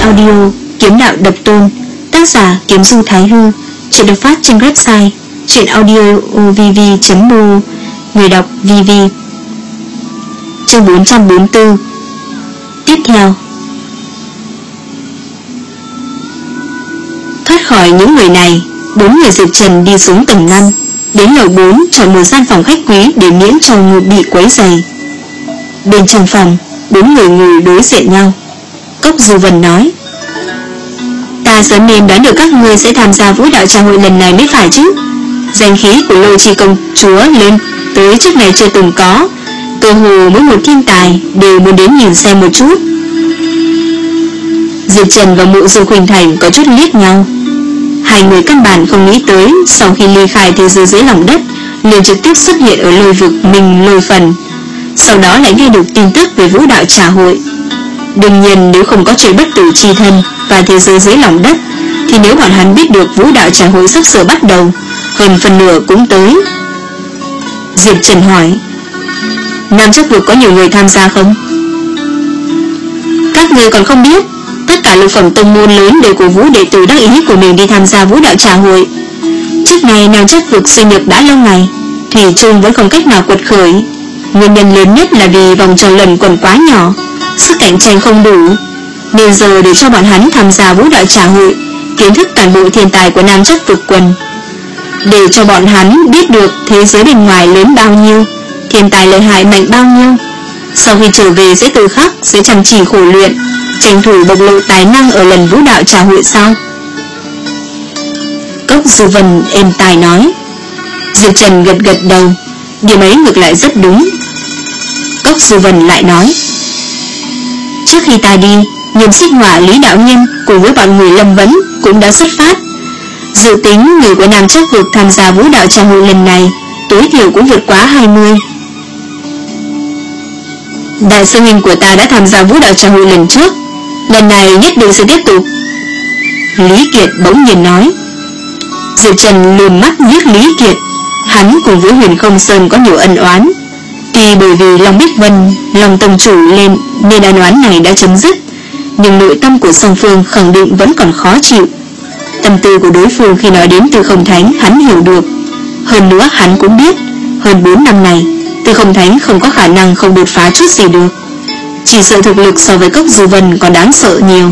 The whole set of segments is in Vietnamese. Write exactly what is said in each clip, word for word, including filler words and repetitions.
audio Kiếm Đạo Độc Tôn, tác giả Kiếm Du Thái Hư. Chuyện được phát trên website truyện audio vv chấm mo. Người đọc vê vê. Chương bốn trăm bốn mươi tư. Tiếp theo. Thoát khỏi những người này, bốn người Diệp Trần đi xuống tầng năm, đến lầu bốn chọn một gian phòng khách quý để miễn cho ngủ bị quấy rầy. Bên trong phòng, bốn người ngồi đối diện nhau. Cốc Du Vân nói: "Ta sớm nên đoán được các ngươi sẽ tham gia vũ đạo trà hội lần này mới phải chứ. Danh khí của Lôi Chi công chúa lên tới trước này chưa từng có, cơ hồ mỗi một thiên tài đều muốn đến nhìn xem một chút." Diệp Trần và Mộ Dương Khuynh Thành có chút liếc nhau. Hai người căn bản không nghĩ tới sau khi ly khai thế giới dưới lòng đất liền trực tiếp xuất hiện ở lôi vực mình Lôi Phần, sau đó lại nghe được tin tức về vũ đạo trà hội. Đương nhiên nếu không có chuyện bất tử chi thân và thế giới dưới lòng đất, thì nếu bọn hắn biết được vũ đạo trà hội sắp sửa bắt đầu, hơn phần nửa cũng tới. Diệp Trần hỏi: "Nam Chắc Vực có nhiều người tham gia không?" "Các người còn không biết, tất cả lục phẩm tông môn lớn đều cổ vũ đệ tử đắc ý của mình đi tham gia vũ đạo trà hội. Trước này Nam Chắc Vực suy nhược đã lâu ngày, thủy chung vẫn không cách nào quật khởi. Nguyên nhân lớn nhất là vì vòng tròn lần quần quá nhỏ, sức cạnh tranh không đủ, nên giờ để cho bọn hắn tham gia vũ đạo trà hội, kiến thức toàn bộ thiên tài của Nam Chắc Vực quần, để cho bọn hắn biết được thế giới bên ngoài lớn bao nhiêu, thiên tài lợi hại mạnh bao nhiêu. Sau khi trở về sẽ tự khắc sẽ chăm chỉ khổ luyện, tranh thủ bộc lộ tài năng ở lần vũ đạo trà hội sau." Cốc Du Vân êm tai nói. Diệp Trần gật gật đầu, điểm ấy ngược lại rất đúng. Cốc Du Vân lại nói: "Trước khi ta đi, Nghiêm Xích Hỏa, Lý Đạo Nhân cùng với bọn người Lâm Vấn cũng đã xuất phát. Dự tính người của Nam Chắc Vực tham gia vũ đạo trà hội lần này tối thiểu cũng vượt quá hai mươi. Đại sư huynh của ta đã tham gia vũ đạo trà hội lần trước, lần này nhất định sẽ tiếp tục." Lý Kiệt bỗng nhiên nói. Diệp Trần lườm mắt liếc Lý Kiệt. Hắn cùng với Huyền Không Sơn có nhiều ân oán, tuy bởi vì Long Bích Vân, Long tông chủ lên nên ân oán này đã chấm dứt, nhưng nội tâm của song phương khẳng định vẫn còn khó chịu. Tâm tư của đối phương khi nói đến Tư Không Thánh hắn hiểu được. Hơn nữa hắn cũng biết, hơn bốn năm này Tư Không Thánh không có khả năng không đột phá chút gì được. Chỉ sợ thực lực so với Cốc Du Vân còn đáng sợ nhiều.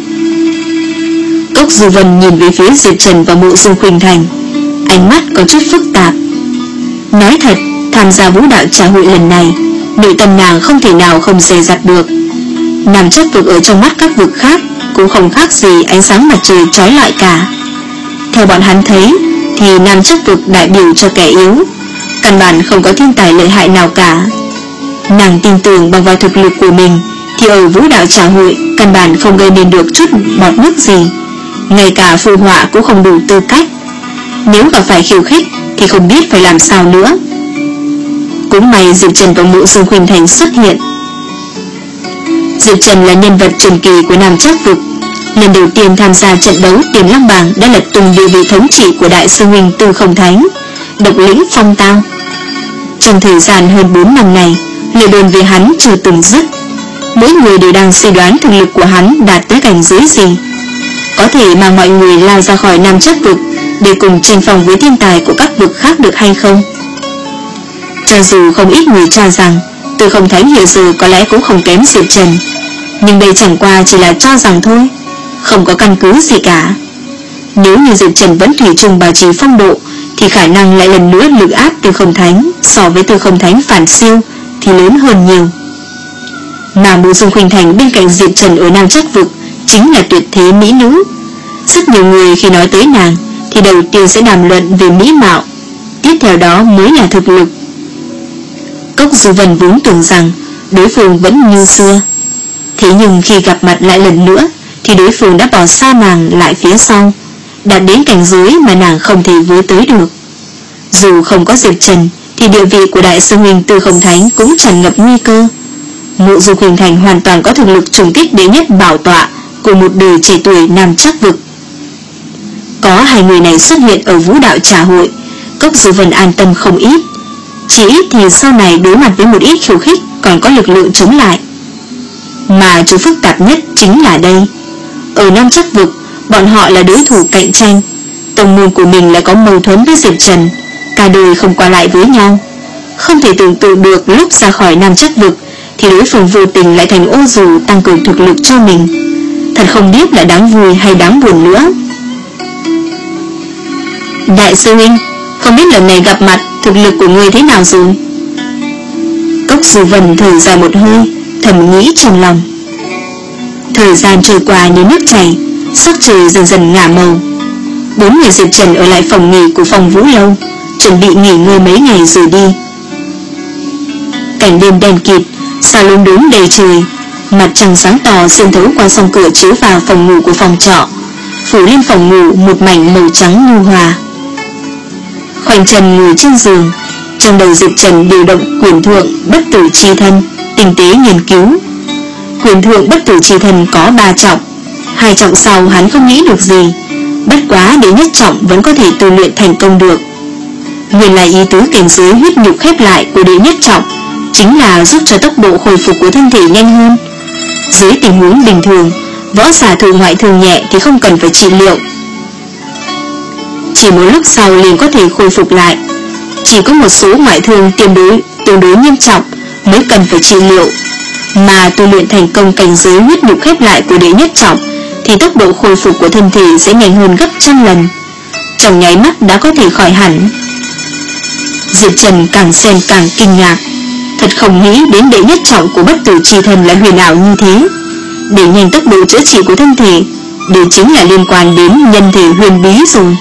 Cốc Du Vân nhìn về phía Diệp Trần và Mộ Dương Khuynh Thành, ánh mắt có chút phức tạp. Nói thật, tham gia vũ đạo trà hội lần này, nội tâm nàng không thể nào không dè dặt được. Nam Chắc Vực ở trong mắt các vực khác cũng không khác gì ánh sáng mặt trời chói lọi cả. Theo bọn hắn thấy thì Nam Chắc Vực đại biểu cho kẻ yếu, căn bản không có thiên tài lợi hại nào cả. Nàng tin tưởng bằng vào thực lực của mình thì ở vũ đạo trà hội căn bản không gây nên được chút bọt nước gì, ngay cả phụ họa cũng không đủ tư cách. Nếu gặp phải khiêu khích thì không biết phải làm sao nữa. Cũng may Diệp Trần và Mộ Dương Khuynh Thành xuất hiện. Diệp Trần là nhân vật truyền kỳ của Nam Chắc Vực, lần đầu tiên tham gia trận đấu Tiềm Long Bảng đã lật tung địa vị thống trị của đại sư huynh Tư Không Thánh, độc lĩnh phong tao. Trong thời gian hơn bốn năm này, lời đồn về hắn chưa từng dứt. Mỗi người đều đang suy đoán thực lực của hắn đạt tới cảnh giới gì, có thể mang mọi người lao ra khỏi Nam Chắc Vực để cùng tranh phong với thiên tài của các vực khác được hay không. Cho dù không ít người cho rằng Tư Không Thánh hiện giờ có lẽ cũng không kém Diệp Trần, nhưng đây chẳng qua chỉ là cho rằng thôi, không có căn cứ gì cả. Nếu như Diệp Trần vẫn thủy chung bảo trì phong độ thì khả năng lại lần nữa lực áp Tư Không Thánh so với Tư Không Thánh phản siêu thì lớn hơn nhiều. Mà Mộ Dương Khuynh Thành bên cạnh Diệp Trần ở Nam Chắc Vực chính là tuyệt thế mỹ nữ. Rất nhiều người khi nói tới nàng thì đầu tiên sẽ đàm luận về mỹ mạo, tiếp theo đó mới là thực lực. Cốc Du Vân vốn tưởng rằng đối phương vẫn như xưa, thế nhưng khi gặp mặt lại lần nữa thì đối phương đã bỏ xa nàng lại phía sau, đạt đến cảnh giới mà nàng không thể với tới được. Dù không có Diệp Trần thì địa vị của đại sư huynh Tư Không Thánh cũng tràn ngập nguy cơ. Mộ Dương Khuynh Thành hoàn toàn có thực lực trùng kích đệ nhất bảo tọa của một đời trẻ tuổi Nam Chắc Vực. Có hai người này xuất hiện ở vũ đạo trà hội, Cốc Du Vân an tâm không ít. Chỉ ít thì sau này đối mặt với một ít khiêu khích còn có lực lượng chống lại. Mà chỗ phức tạp nhất chính là đây, Ở Nam Chắc Vực, bọn họ là đối thủ cạnh tranh. Tông môn của mình lại có mâu thuẫn với Diệp Trần, cả đời không qua lại với nhau. Không thể tưởng tượng được lúc ra khỏi Nam Chắc Vực thì đối phương vô tình lại thành ô dù tăng cường thực lực cho mình. Thật không biết là đáng vui hay đáng buồn nữa. Đại sư huynh, không biết lần này gặp mặt thực lực của người thế nào rồi? Cốc Du Vân thở dài một hơi, thầm nghĩ trong lòng. Thời gian trôi qua như nước chảy, sắc trời dần dần ngả màu. Bốn người Diệp Trần ở lại phòng nghỉ của Phong Vũ Lâu, chuẩn bị nghỉ ngơi mấy ngày rồi đi. Cảnh đêm đen kịt, sao lung đúng đầy trời. Mặt trăng sáng tỏ xuyên thấu qua song cửa chiếu vào phòng ngủ của phòng trọ, phủ lên phòng ngủ một mảnh màu trắng nhu hòa. Khoanh chân ngồi trên giường, trong đầu Diệp Trần điều động quyền thượng bất tử chi thân, tinh tế nghiên cứu. Quyền thượng bất tử chi thân có ba trọng, hai trọng sau hắn không nghĩ được gì, bất quá đến nhất trọng vẫn có thể tu luyện thành công được. Nguyên là ý tứ cảnh giới huyết nhục khép lại của đệ nhất trọng chính là giúp cho tốc độ hồi phục của thân thể nhanh hơn. Dưới tình huống bình thường, võ giả thụ ngoại thương nhẹ thì không cần phải trị liệu, chỉ một lúc sau liền có thể khôi phục lại. Chỉ có một số ngoại thương tương đối tương đối nghiêm trọng mới cần phải trị liệu, mà tu luyện thành công cảnh giới huyết nhục khép lại của đệ nhất trọng thì tốc độ khôi phục của thân thể sẽ nhanh hơn gấp trăm lần, trong nháy mắt đã có thể khỏi hẳn. Diệp Trần càng xem càng kinh ngạc, thật không nghĩ đến đệ nhất trọng của bất tử chi thần lại huyền ảo như thế. Để nhanh tốc độ chữa trị của thân thể, điều chính là liên quan đến nhân thể huyền bí rồi.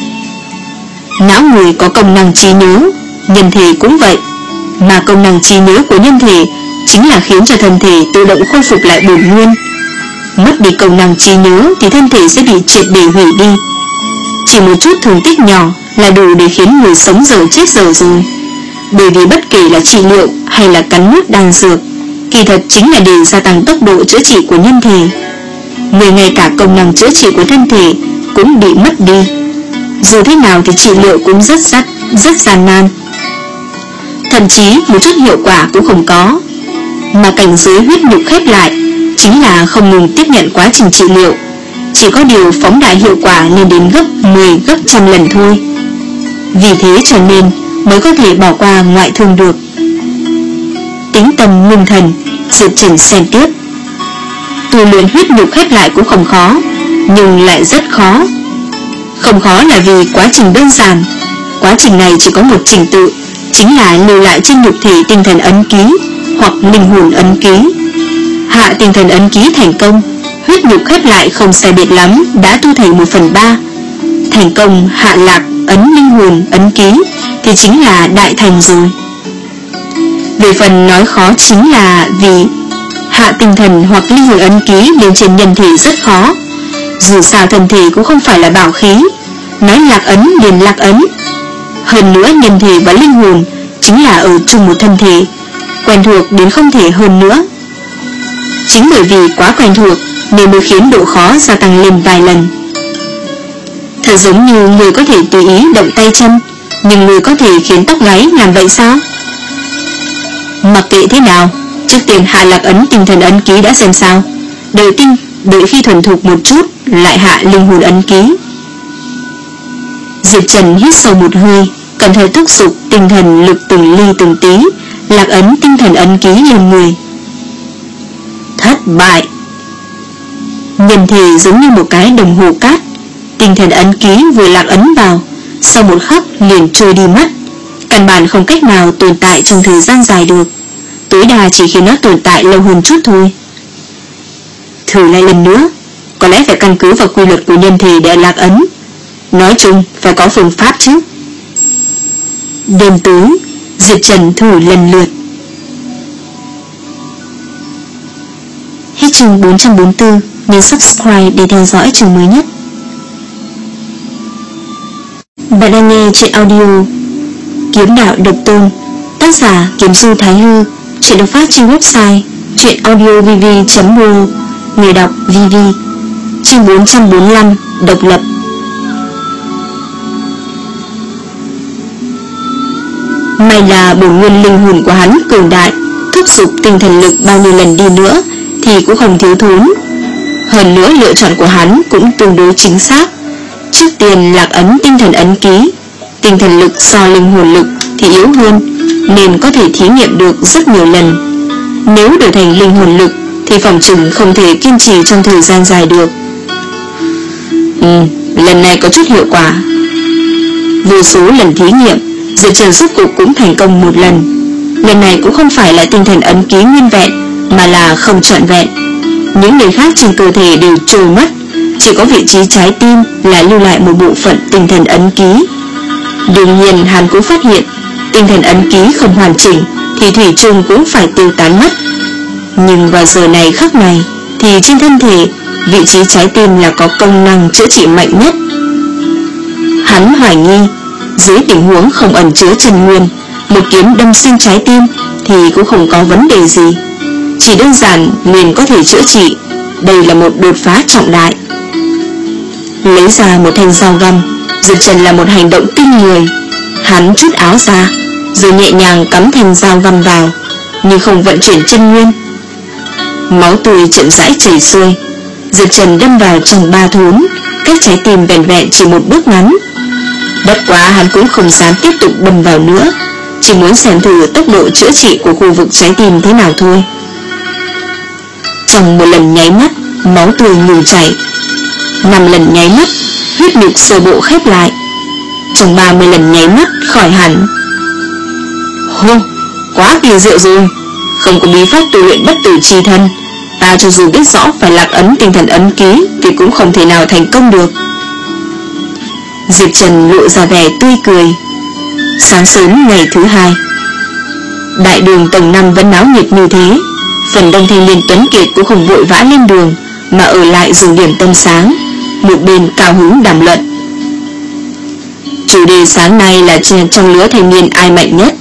Não người có công năng trí nhớ, nhân thể cũng vậy, mà công năng trí nhớ của nhân thể chính là khiến cho thân thể tự động khôi phục lại bổn nguyên. Mất đi công năng trí nhớ thì thân thể sẽ bị triệt để hủy đi. Chỉ một chút thương tích nhỏ là đủ để khiến người sống dở chết dở rồi. Bởi vì bất kể là trị liệu hay là cắn nuốt đan dược, kỳ thật chính là để gia tăng tốc độ chữa trị của nhân thể. Người ngay cả công năng chữa trị của thân thể cũng bị mất đi, dù thế nào thì trị liệu cũng rất rất rất gian nan, thậm chí một chút hiệu quả cũng không có. Mà cảnh giới huyết nhục khép lại chính là không ngừng tiếp nhận quá trình trị liệu, chỉ có điều phóng đại hiệu quả lên đến gấp mười gấp trăm lần thôi. Vì thế cho nên mới có thể bỏ qua ngoại thương được. Tính tâm ngưng thần, Diệp Trần xem tiếp. Tu luyện huyết nhục khép lại cũng không khó, nhưng lại rất khó. Không khó là vì quá trình đơn giản. Quá trình này chỉ có một trình tự, chính là lưu lại trên nhục thể tinh thần ấn ký hoặc linh hồn ấn ký. Hạ tinh thần ấn ký thành công, huyết nhục khép lại không sai biệt lắm đã tu thành một phần ba. Thành công hạ lạc ấn linh hồn ấn ký thì chính là đại thành rồi. Về phần nói khó chính là vì hạ tinh thần hoặc linh hồn ấn ký lên trên nhân thể rất khó. Dù sao thân thể cũng không phải là bảo khí, nói lạc ấn liền lạc ấn. Hơn nữa nhân thể và linh hồn chính là ở chung một thân thể, quen thuộc đến không thể hơn nữa. Chính bởi vì quá quen thuộc nên mới khiến độ khó gia tăng lên vài lần. Thật giống như người có thể tùy ý động tay chân, nhưng người có thể khiến tóc gáy làm vậy sao? Mặc kệ thế nào, trước tiên hạ lạc ấn tinh thần ấn ký đã xem sao, đợi tinh đợi khi thuần thục một chút lại hạ linh hồn ấn ký. Diệp Trần hít sâu một hơi, cẩn thận thúc giục tinh thần lực từng ly từng tí, lạc ấn tinh thần ấn ký lên người. Thất bại. Nhân thể giống như một cái đồng hồ cát, tinh thần ấn ký vừa lạc ấn vào, sau một khắc liền trôi đi mất, căn bản không cách nào tồn tại trong thời gian dài được, tối đa chỉ khiến nó tồn tại lâu hơn chút thôi. Thử lại lần nữa, có lẽ phải căn cứ vào quy luật của nhân thể để lạc ấn. Nói chung phải có phương pháp chứ. Đêm tối, Diệp Trần thử lần lượt. Hết chương bốn trăm bốn mươi tư, nhấn subscribe để theo dõi chương mới nhất. Bạn đang nghe truyện audio Kiếm Đạo Độc Tôn, tác giả Kiếm Du Thái Hư, truyện được phát trên website truyện audio v v chấm r o, người đọc vê vê. Chương bốn trăm bốn mươi lăm, độc lập. May là bổn nguyên linh hồn của hắn cường đại, thúc giục tinh thần lực bao nhiêu lần đi nữa thì cũng không thiếu thốn. Hơn nữa lựa chọn của hắn cũng tương đối chính xác. Trước tiên lạc ấn tinh thần ấn ký, tinh thần lực so linh hồn lực thì yếu hơn, nên có thể thí nghiệm được rất nhiều lần. Nếu đổi thành linh hồn lực thì phòng chừng không thể kiên trì trong thời gian dài được. Ừ, lần này có chút hiệu quả. Vô số lần thí nghiệm, Diệp Trần rốt cuộc cũng thành công một lần. Lần này cũng không phải là tinh thần ấn ký nguyên vẹn, mà là không trọn vẹn. Những nơi khác trên cơ thể đều trôi mất, chỉ có vị trí trái tim là lưu lại một bộ phận tinh thần ấn ký. Đương nhiên hắn cũng phát hiện tinh thần ấn ký không hoàn chỉnh thì thủy chung cũng phải tiêu tán mất. Nhưng vào giờ này khắc này thì trên thân thể, vị trí trái tim là có công năng chữa trị mạnh nhất. Hắn hoài nghi dưới tình huống không ẩn chứa chân nguyên, một kiếm đâm xuyên trái tim thì cũng không có vấn đề gì, chỉ đơn giản liền có thể chữa trị. Đây là một đột phá trọng đại. Lấy ra một thanh dao găm, Diệp Trần là một hành động kinh người. Hắn trút áo ra rồi nhẹ nhàng cắm thanh dao găm vào, nhưng không vận chuyển chân nguyên. Máu tươi chậm rãi chảy xuôi. Diệp Trần đâm vào trong ba thốn, cách trái tim vẹn vẹn chỉ một bước ngắn. Bất quá hắn cũng không dám tiếp tục đâm vào nữa, chỉ muốn xem thử tốc độ chữa trị của khu vực trái tim thế nào thôi. Trong một lần nháy mắt, máu tươi ngừng chảy. Năm lần nháy mắt, huyết nhục sơ bộ khép lại. Trong ba mươi lần nháy mắt khỏi hẳn. Hô, quá kỳ diệu rồi. Không có bí pháp tu luyện bất tử chi thân, ta cho dù biết rõ phải lạc ấn tinh thần ấn ký thì cũng không thể nào thành công được. Diệp Trần lộ ra vẻ tươi cười. Sáng sớm ngày thứ hai, đại đường tầng năm vẫn náo nhiệt như thế. Phần đông thanh niên tuấn kiệt cũng không vội vã lên đường, mà ở lại dùng điểm tâm sáng, một bên cao hứng đàm luận. Chủ đề sáng nay là trong lứa thanh niên ai mạnh nhất.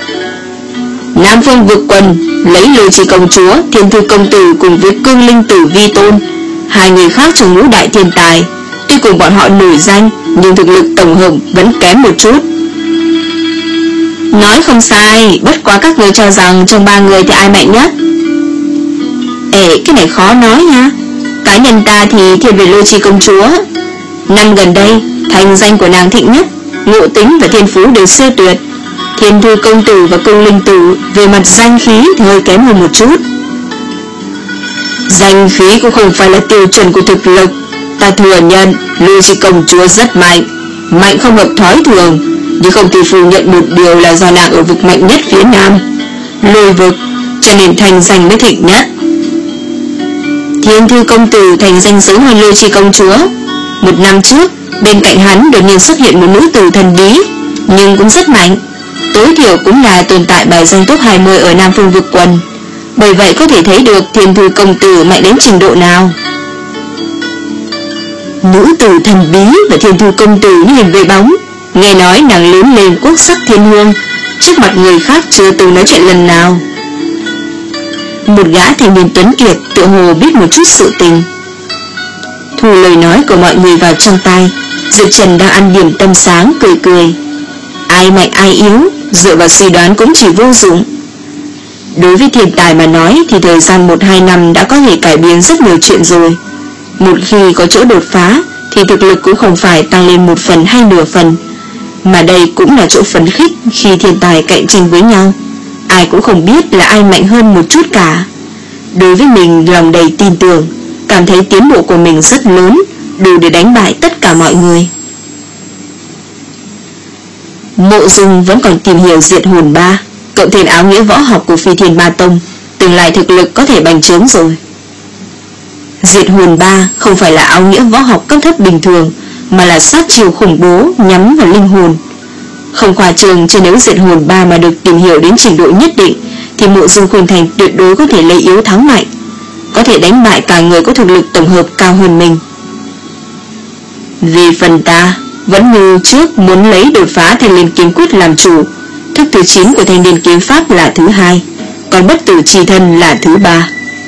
Nam Phương Vực Quân lấy Lôi Chi công chúa, Thiên Thư công tử cùng với Cương Linh tử Vi tôn, hai người khác trong ngũ đại thiên tài. Tuy cùng bọn họ nổi danh, nhưng thực lực tổng hợp vẫn kém một chút. Nói không sai, bất quá các người cho rằng trong ba người thì ai mạnh nhất? Ê, cái này khó nói nha. Cá nhân ta thì thiên về Lôi Chi công chúa. Năm gần đây, thành danh của nàng thịnh nhất, ngộ tính và thiên phú đều siêu tuyệt. Thiên Thư công tử và Cương Linh tử về mặt danh khí thì hơi kém hơn một chút. Danh khí cũng không phải là tiêu chuẩn của thực lực. Ta thừa nhận Lôi Chi công chúa rất mạnh, mạnh không hợp thói thường, nhưng không thể phủ nhận một điều là do nàng ở vực mạnh nhất phía nam, Lôi vực, cho nên thành danh mới thịnh nhất. Thiên Thư công tử thành danh sớm hơn Lôi Chi công chúa. Một năm trước, bên cạnh hắn đột nhiên xuất hiện một nữ tử thần bí, nhưng cũng rất mạnh, tối thiểu cũng là tồn tại bài danh top hai mươi ở Nam Phương Vực Quân. Bởi vậy có thể thấy được Thiên Thư công tử mạnh đến trình độ nào. Nữ tử thần bí và Thiên Thư công tử như hình với bóng. Nghe nói nàng lớn lên quốc sắc thiên hương, trước mặt người khác chưa từng nói chuyện lần nào. Một gã thanh niên tuấn kiệt tựa hồ biết một chút sự tình. Thu lời nói của mọi người vào trong tai. Diệp Trần đang ăn điểm tâm sáng cười cười. Ai mạnh ai yếu, dựa vào suy đoán cũng chỉ vô dụng. Đối với thiên tài mà nói thì thời gian một hai năm đã có thể cải biến rất nhiều chuyện rồi. Một khi có chỗ đột phá thì thực lực cũng không phải tăng lên một phần hay nửa phần, mà đây cũng là chỗ phấn khích khi thiên tài cạnh tranh với nhau. Ai cũng không biết là ai mạnh hơn một chút cả. Đối với mình lòng đầy tin tưởng, cảm thấy tiến bộ của mình rất lớn, đủ để đánh bại tất cả mọi người. Mộ Dung vẫn còn tìm hiểu Diệt Hồn Ba, cộng thêm áo nghĩa võ học của Phi Thiên Ma Tông, tương lai thực lực có thể bành trướng rồi. Diệt Hồn Ba không phải là áo nghĩa võ học cấp thấp bình thường, mà là sát chiêu khủng bố nhắm vào linh hồn. Không khoa trương, chứ nếu Diệt Hồn Ba mà được tìm hiểu đến trình độ nhất định thì Mộ Dung Khuynh Thành tuyệt đối có thể lấy yếu thắng mạnh, có thể đánh bại cả người có thực lực tổng hợp cao hơn mình. Vì phần ta vẫn như trước muốn lấy đột phá Thanh Liên Kiếm Quyết làm chủ. Thức thứ chín của Thanh Liên Kiếm Pháp là thứ hai, còn bất tử chi thân là thứ ba.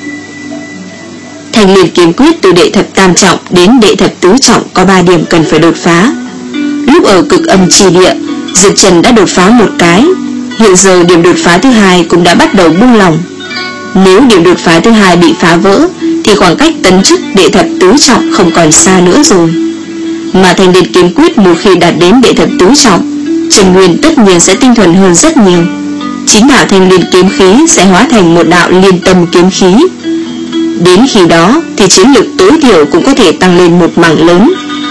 Thanh Liên Kiếm Quyết từ đệ thập tam trọng đến đệ thập tứ trọng có ba điểm cần phải đột phá. Lúc ở cực âm chi địa, Diệp Trần đã đột phá một cái, hiện giờ điểm đột phá thứ hai cũng đã bắt đầu buông lỏng. Nếu điểm đột phá thứ hai bị phá vỡ thì khoảng cách tấn chức đệ thập tứ trọng không còn xa nữa rồi. Mà Thanh Liên kiếm quyết một khi đạt đến đệ thập tứ trọng, chân nguyên tất nhiên sẽ tinh thuần hơn rất nhiều. Chính đạo Thanh Liên kiếm khí sẽ hóa thành một đạo liên tâm kiếm khí. Đến khi đó thì chiến lực tối thiểu cũng có thể tăng lên một mảng lớn.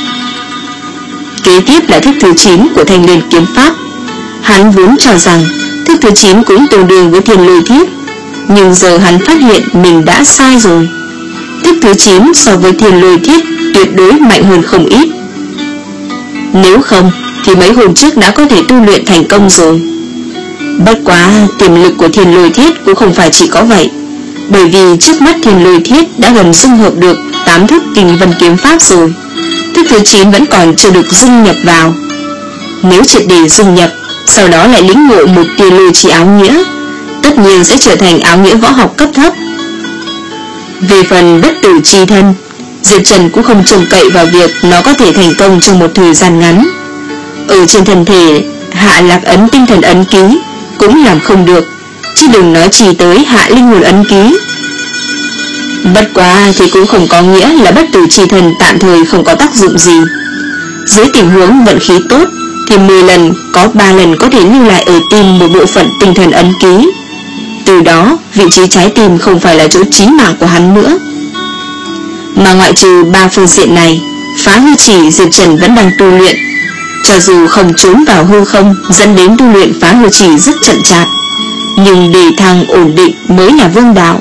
Kế tiếp là thức thứ chín của Thanh Liên kiếm pháp. Hắn vốn cho rằng thức thứ chín cũng tương đương với Thiên Lôi Thiết, nhưng giờ hắn phát hiện mình đã sai rồi. Thức thứ chín so với Thiên Lôi Thiết tuyệt đối mạnh hơn không ít. Nếu không thì mấy hôm trước đã có thể tu luyện thành công rồi. Bất quá tiềm lực của Thiên Lôi Thiết cũng không phải chỉ có vậy, bởi vì trước mắt Thiên Lôi Thiết đã gần dung hợp được tám thức Kinh Vân kiếm pháp rồi. Thức thứ chín vẫn còn chưa được dung nhập vào. Nếu triệt để dung nhập, sau đó lại lĩnh ngộ một tia lôi chi áo nghĩa, tất nhiên sẽ trở thành áo nghĩa võ học cấp thấp. Về phần bất tử chi thân, Diệp Trần cũng không trông cậy vào việc nó có thể thành công trong một thời gian ngắn. Ở trên thân thể hạ lạc ấn tinh thần ấn ký cũng làm không được, chứ đừng nói chỉ tới hạ linh hồn ấn ký. Bất quá thì cũng không có nghĩa là bất tử chi thân tạm thời không có tác dụng gì. Dưới tình huống vận khí tốt thì mười lần có ba lần có thể lưu lại ở tim một bộ phận tinh thần ấn ký. Từ đó vị trí trái tim không phải là chỗ chí mạng của hắn nữa. Mà ngoại trừ ba phương diện này, phá hư chỉ Diệp Trần vẫn đang tu luyện. Cho dù không trốn vào hư không dẫn đến tu luyện phá hư chỉ rất chậm chạp, nhưng đề thăng ổn định mới là vương đạo.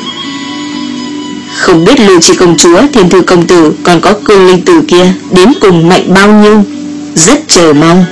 Không biết Lưu Chi công chúa, Thiên Thư công tử còn có Cương Linh tử kia đến cùng mạnh bao nhiêu, rất chờ mong.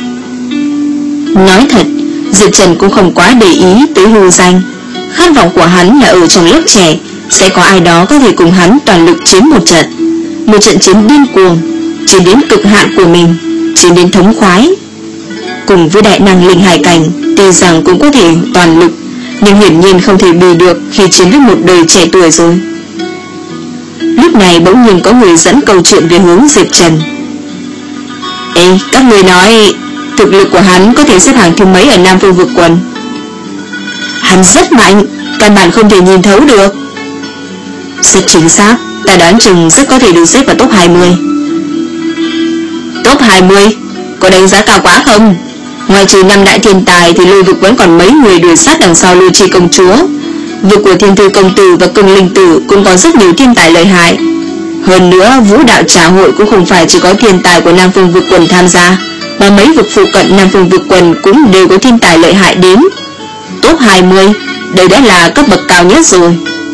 Nói thật, Diệp Trần cũng không quá để ý tới hư danh. Khát vọng của hắn là ở trong lớp trẻ sẽ có ai đó có thể cùng hắn toàn lực chiến một trận, một trận chiến điên cuồng, chiến đến cực hạn của mình, chiến đến thống khoái. Cùng với đại năng linh hải cảnh, tuy rằng cũng có thể toàn lực, nhưng hiển nhiên không thể bì được khi chiến với một đời trẻ tuổi rồi. Lúc này bỗng nhiên có người dẫn câu chuyện về hướng Diệp Trần. Ê, các người nói thực lực của hắn có thể xếp hạng thứ mấy ở Nam Phương Vực Quần? Hắn rất mạnh, căn bản không thể nhìn thấu được. Rất chính xác, ta đoán chừng rất có thể được xếp vào top hai mươi. Top hai mươi? Có đánh giá cao quá không? Ngoài trừ năm đại thiên tài thì Lôi Vực vẫn còn mấy người đuổi sát đằng sau Lưu Chi công chúa. Vực của Thiên Thư công tử và Cương Linh tử cũng có rất nhiều thiên tài lợi hại. Hơn nữa vũ đạo trà hội cũng không phải chỉ có thiên tài của Nam Phương Vực Quần tham gia, mà mấy vực phụ cận Nam Phương Vực Quần cũng đều có thiên tài lợi hại đến. Top hai mươi, đây đã là cấp bậc cao nhất rồi.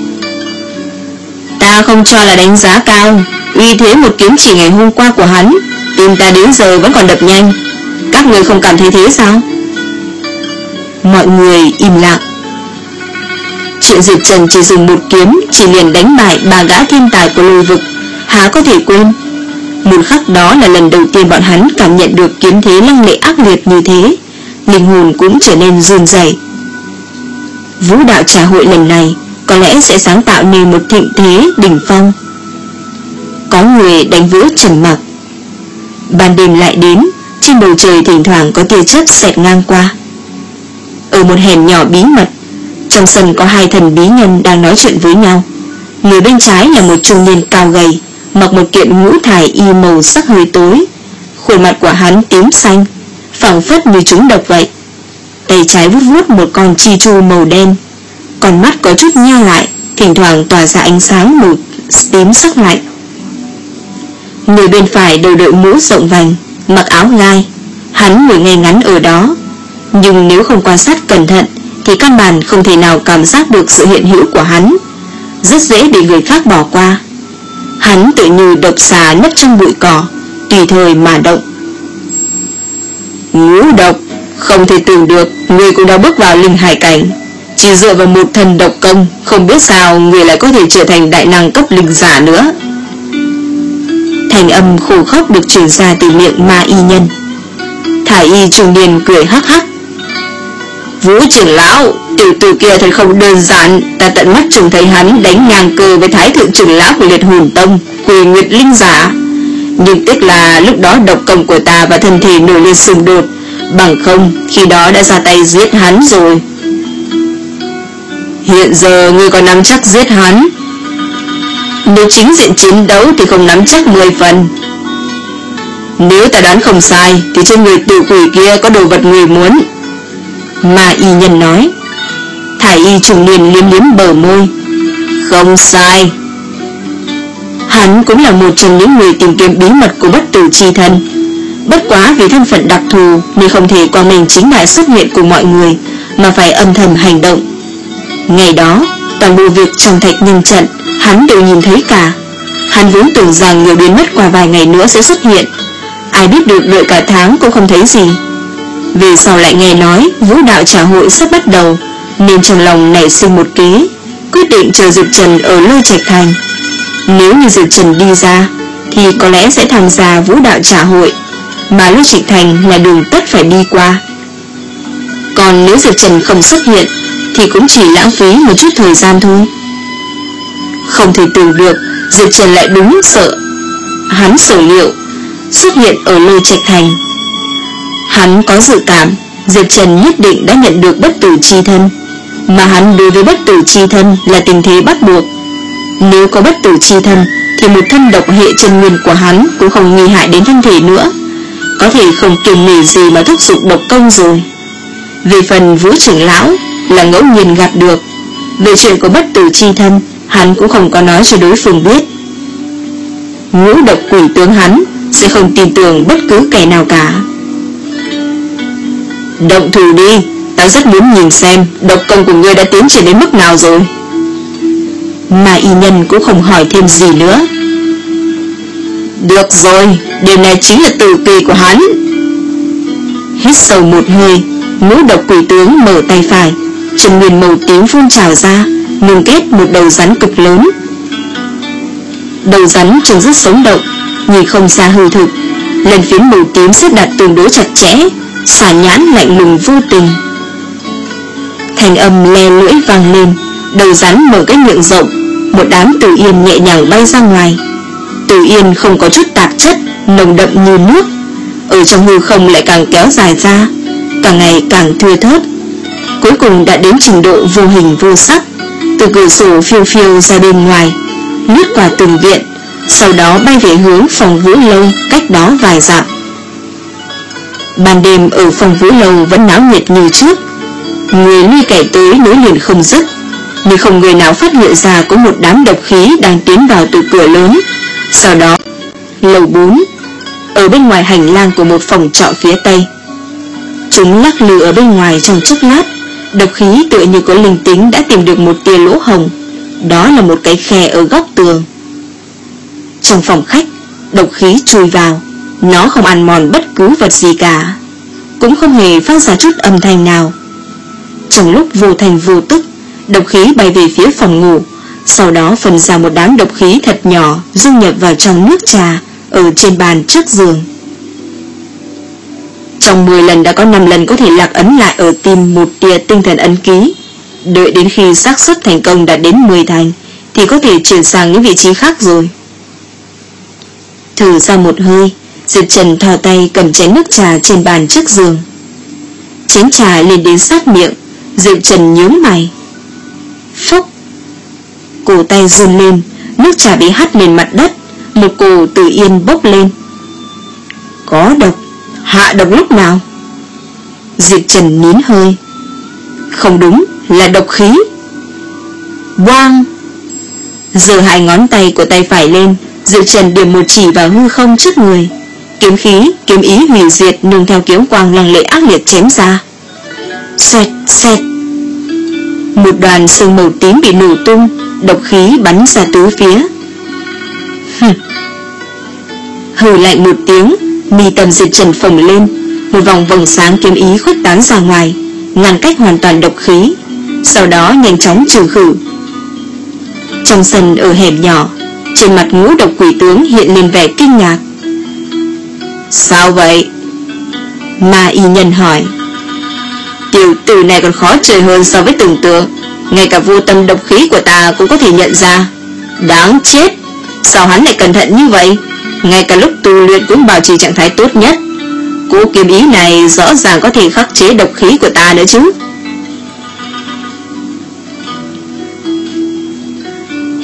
Ta không cho là đánh giá cao. Uy thế một kiếm chỉ ngày hôm qua của hắn, tim ta đến giờ vẫn còn đập nhanh. Các người không cảm thấy thế sao? Mọi người im lặng. Chuyện Diệp Trần chỉ dùng một kiếm chỉ liền đánh bại ba gã thiên tài của Lôi Vực, há có thể quên. Một khắc đó là lần đầu tiên bọn hắn cảm nhận được kiếm thế lăng lệ ác liệt như thế, linh hồn cũng trở nên run rẩy. Vũ đạo trà hội lần này có lẽ sẽ sáng tạo nên một thịnh thế đỉnh phong. Có người đánh vỡ trầm mặc. Ban đêm lại đến, trên bầu trời thỉnh thoảng có tia chớp xẹt ngang qua. Ở một hẻm nhỏ bí mật, trong sân có hai thần bí nhân đang nói chuyện với nhau. Người bên trái là một trung niên cao gầy, mặc một kiện ngũ thải y màu sắc hơi tối. Khuôn mặt của hắn tím xanh, phảng phất như trúng độc vậy. Tay trái vuốt vuốt một con chi chu màu đen, con mắt có chút nheo lại, thỉnh thoảng tỏa ra ánh sáng màu tím sắc lạnh. Người bên phải đầu đội mũ rộng vành, mặc áo gai, hắn ngồi ngay ngắn ở đó, nhưng nếu không quan sát cẩn thận thì căn bản không thể nào cảm giác được sự hiện hữu của hắn, rất dễ bị người khác bỏ qua. Hắn tự như độc xà nấp trong bụi cỏ, tùy thời mà động. Ngũ độc, không thể tưởng được người cũng đã bước vào linh hải cảnh. Chỉ dựa vào một thần độc công, không biết sao người lại có thể trở thành đại năng cấp linh giả nữa. Thành âm khổ khốc được truyền ra từ miệng ma y nhân. Thải y trung niên cười hắc hắc. Vũ trưởng lão, tiểu tử kia thật không đơn giản. Ta tận mắt trông thấy hắn đánh ngang cơ với thái thượng trưởng lão của Liệt Hồn Tông, Quỳ Nguyệt linh giả. Nhưng tiếc là lúc đó độc công của ta và thân thể nổi lên xung đột, bằng không khi đó đã ra tay giết hắn rồi. Hiện giờ ngươi có nắm chắc giết hắn? Nếu chính diện chiến đấu thì không nắm chắc mười phần. Nếu ta đoán không sai thì trên người tự quỷ kia có đồ vật người muốn. Ma y nhân nói. Thái y trung niên liếm liếm bờ môi. Không sai. Hắn cũng là một trong những người tìm kiếm bí mật của bất tử chi thân. Bất quá vì thân phận đặc thù nên không thể quang minh chính đại xuất hiện cùng mọi người, mà phải âm thầm hành động. Ngày đó toàn bộ việc trong thạch nhân trận hắn đều nhìn thấy cả. Hắn vốn tưởng rằng người biến mất qua vài ngày nữa sẽ xuất hiện, ai biết được đợi cả tháng cũng không thấy gì. Về sau lại nghe nói vũ đạo trà hội sắp bắt đầu, nên trong lòng nảy sinh một kế, quyết định chờ Diệp Trần ở Lôi Trạch Thành. Nếu như Diệp Trần đi ra thì có lẽ sẽ tham gia vũ đạo trà hội, mà Lôi Trạch Thành là đường tất phải đi qua. Còn nếu Diệp Trần không xuất hiện thì cũng chỉ lãng phí một chút thời gian thôi. Không thể tưởng được Diệp Trần lại đúng sợ hắn sở liệu xuất hiện ở Lôi Trạch Thành. Hắn có dự cảm Diệp Trần nhất định đã nhận được bất tử chi thân, mà hắn đối với bất tử chi thân là tình thế bắt buộc. Nếu có bất tử chi thân thì một thân độc hệ chân nguyên của hắn cũng không nguy hại đến thân thể nữa, có thể không kiêng nể gì mà thúc giục độc công rồi. Về phần Vũ trưởng lão là ngẫu nhiên gặp được, về chuyện của bất tử chi thân hắn cũng không có nói cho đối phương biết. Ngũ độc quỷ tướng hắn sẽ không tin tưởng bất cứ kẻ nào cả. Động thủ đi, ta rất muốn nhìn xem độc công của ngươi đã tiến triển đến mức nào rồi. Mà y nhân cũng không hỏi thêm gì nữa. Được rồi, điều này chính là tử kỳ của hắn. Hít sâu một hơi, ngũ độc quỷ tướng mở tay phải, chân nguyên màu tím phun trào ra, ngưng kết một đầu rắn cực lớn. Đầu rắn trông rất sống động, nhìn không xa hư thực. Lần phiến màu tím xếp đặt tương đối chặt chẽ, xả nhãn lạnh lùng vô tình. Thành âm le lưỡi vang lên, đầu rắn mở cái miệng rộng, một đám tử yên nhẹ nhàng bay ra ngoài. Tử yên không có chút tạp chất, nồng đậm như nước, ở trong hư không lại càng kéo dài ra, càng ngày càng thưa thớt, cuối cùng đã đến trình độ vô hình vô sắc, từ cửa sổ phiêu phiêu ra bên ngoài, lướt qua từng viện, sau đó bay về hướng phòng Vũ Lâu cách đó vài dặm. Ban đêm ở phòng Vũ Lâu vẫn náo nhiệt như trước, người lui kẻ tới nối liền không dứt, nhưng không người nào phát hiện ra có một đám độc khí đang tiến vào từ cửa lớn. Sau đó lầu bốn, ở bên ngoài hành lang của một phòng trọ phía tây, chúng lắc lư ở bên ngoài trong chốc lát. Độc khí tựa như có linh tính đã tìm được một tia lỗ hồng, đó là một cái khe ở góc tường. Trong phòng khách, độc khí chui vào, nó không ăn mòn bất cứ vật gì cả, cũng không hề phát ra chút âm thanh nào. Trong lúc vô thành vô tức, độc khí bay về phía phòng ngủ, sau đó phân ra một đám độc khí thật nhỏ, dung nhập vào trong nước trà ở trên bàn trước giường. Trong mười lần đã có năm lần có thể lạc ấn lại ở tim một tia tinh thần ấn ký. Đợi đến khi xác suất thành công đạt đến mười thành thì có thể chuyển sang những vị trí khác rồi. Thử ra một hơi, Diệp Trần thò tay cầm chén nước trà trên bàn trước giường. Chén trà lên đến sát miệng, Diệp Trần nhướng mày. Phốc! Cổ tay run lên, nước trà bị hắt lên mặt đất, một cổ tử yên bốc lên. Có độc. Hạ độc lúc nào? Diệp Trần nín hơi. Không đúng, là độc khí. Boang! Giơ hai ngón tay của tay phải lên, Diệp Trần điểm một chỉ vào hư không trước người. Kiếm khí, kiếm ý hủy diệt nương theo kiếm quang lăng lệ ác liệt chém ra. Xoẹt, xoẹt. Một đoàn sương màu tím bị nổ tung, độc khí bắn ra tứ phía. Hừm. Hừ lạnh một tiếng, mi tâm Diệp Trần phồng lên, một vòng vầng sáng kiếm ý khuếch tán ra ngoài, ngăn cách hoàn toàn độc khí, sau đó nhanh chóng trừ khử. Trong sân ở hẻm nhỏ, trên mặt ngũ độc quỷ tướng hiện lên vẻ kinh ngạc. Sao vậy? Ma y nhân hỏi. Tiểu tử này còn khó chơi hơn so với tưởng tượng, ngay cả vô tâm độc khí của ta cũng có thể nhận ra. Đáng chết, sao hắn lại cẩn thận như vậy? Ngay cả lúc tu luyện cũng bảo trì trạng thái tốt nhất. Cú kiếm ý này rõ ràng có thể khắc chế độc khí của ta nữa chứ.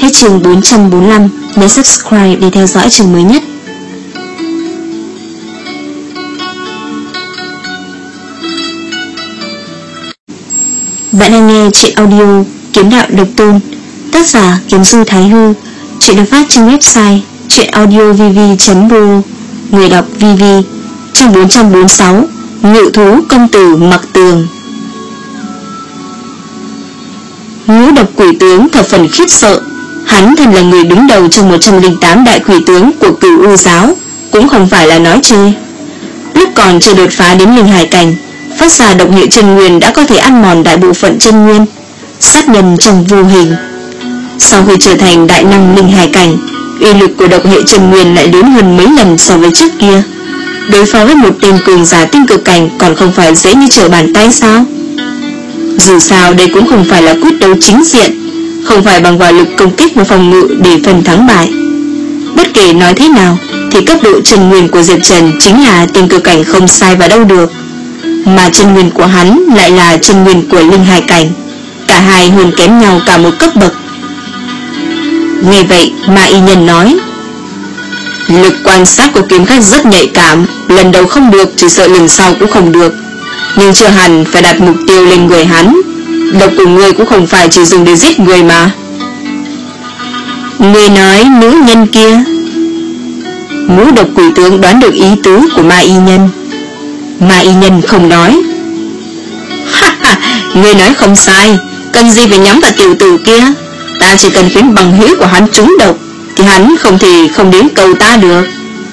Hết chương bốn trăm bốn mươi lăm. Nhấn subscribe để theo dõi chương mới nhất. Bạn đang nghe truyện audio Kiếm Đạo Độc Tôn, tác giả Kiếm Du Thái Hư. Truyện được phát trên website truyệnaudiovv chấm r o. Người đọc vê vê. Chương bốn trăm bốn mươi sáu. Ngự thú công tử mặc tường. Ngũ độc quỷ tướng thập phần khiếp sợ. Hắn thân là người đứng đầu trong một trăm lẻ tám đại quỷ tướng của Cửu U giáo, cũng không phải là nói chơi. Lúc còn chưa đột phá đến linh hải cảnh, phát ra độc hệ chân nguyên đã có thể ăn mòn đại bộ phận chân nguyên, sát nhân trong vô hình. Sau khi trở thành đại năng linh hải cảnh, uy lực của độc hệ chân nguyên lại lớn hơn mấy lần so với trước kia. Đối phó với một tên cường giả tinh cực cảnh còn không phải dễ như trở bàn tay sao? Dù sao đây cũng không phải là quyết đấu chính diện, không phải bằng vào lực công kích và phòng ngự để phân thắng bại. Bất kể nói thế nào thì cấp độ chân nguyên của Diệp Trần chính là tinh cực cảnh không sai vào đâu được, mà chân nguyên của hắn lại là chân nguyên của linh hải cảnh, cả hai hơn kém nhau cả một cấp bậc. Nghe vậy Ma Y Nhân nói: lực quan sát của kiếm khách rất nhạy cảm, lần đầu không được chỉ sợ lần sau cũng không được, nhưng chưa hẳn phải đặt mục tiêu lên người hắn. Độc của ngươi cũng không phải chỉ dùng để giết người mà. Ngươi nói nữ nhân kia? Ngũ độc quỷ tướng đoán được ý tứ của Ma Y Nhân. Ma Y Nhân không nói. Ha ha, ngươi nói không sai, cần gì phải nhắm vào tiểu tử kia. Ta chỉ cần khiến bằng hữu của hắn trúng độc thì hắn không thể không đến cầu ta được.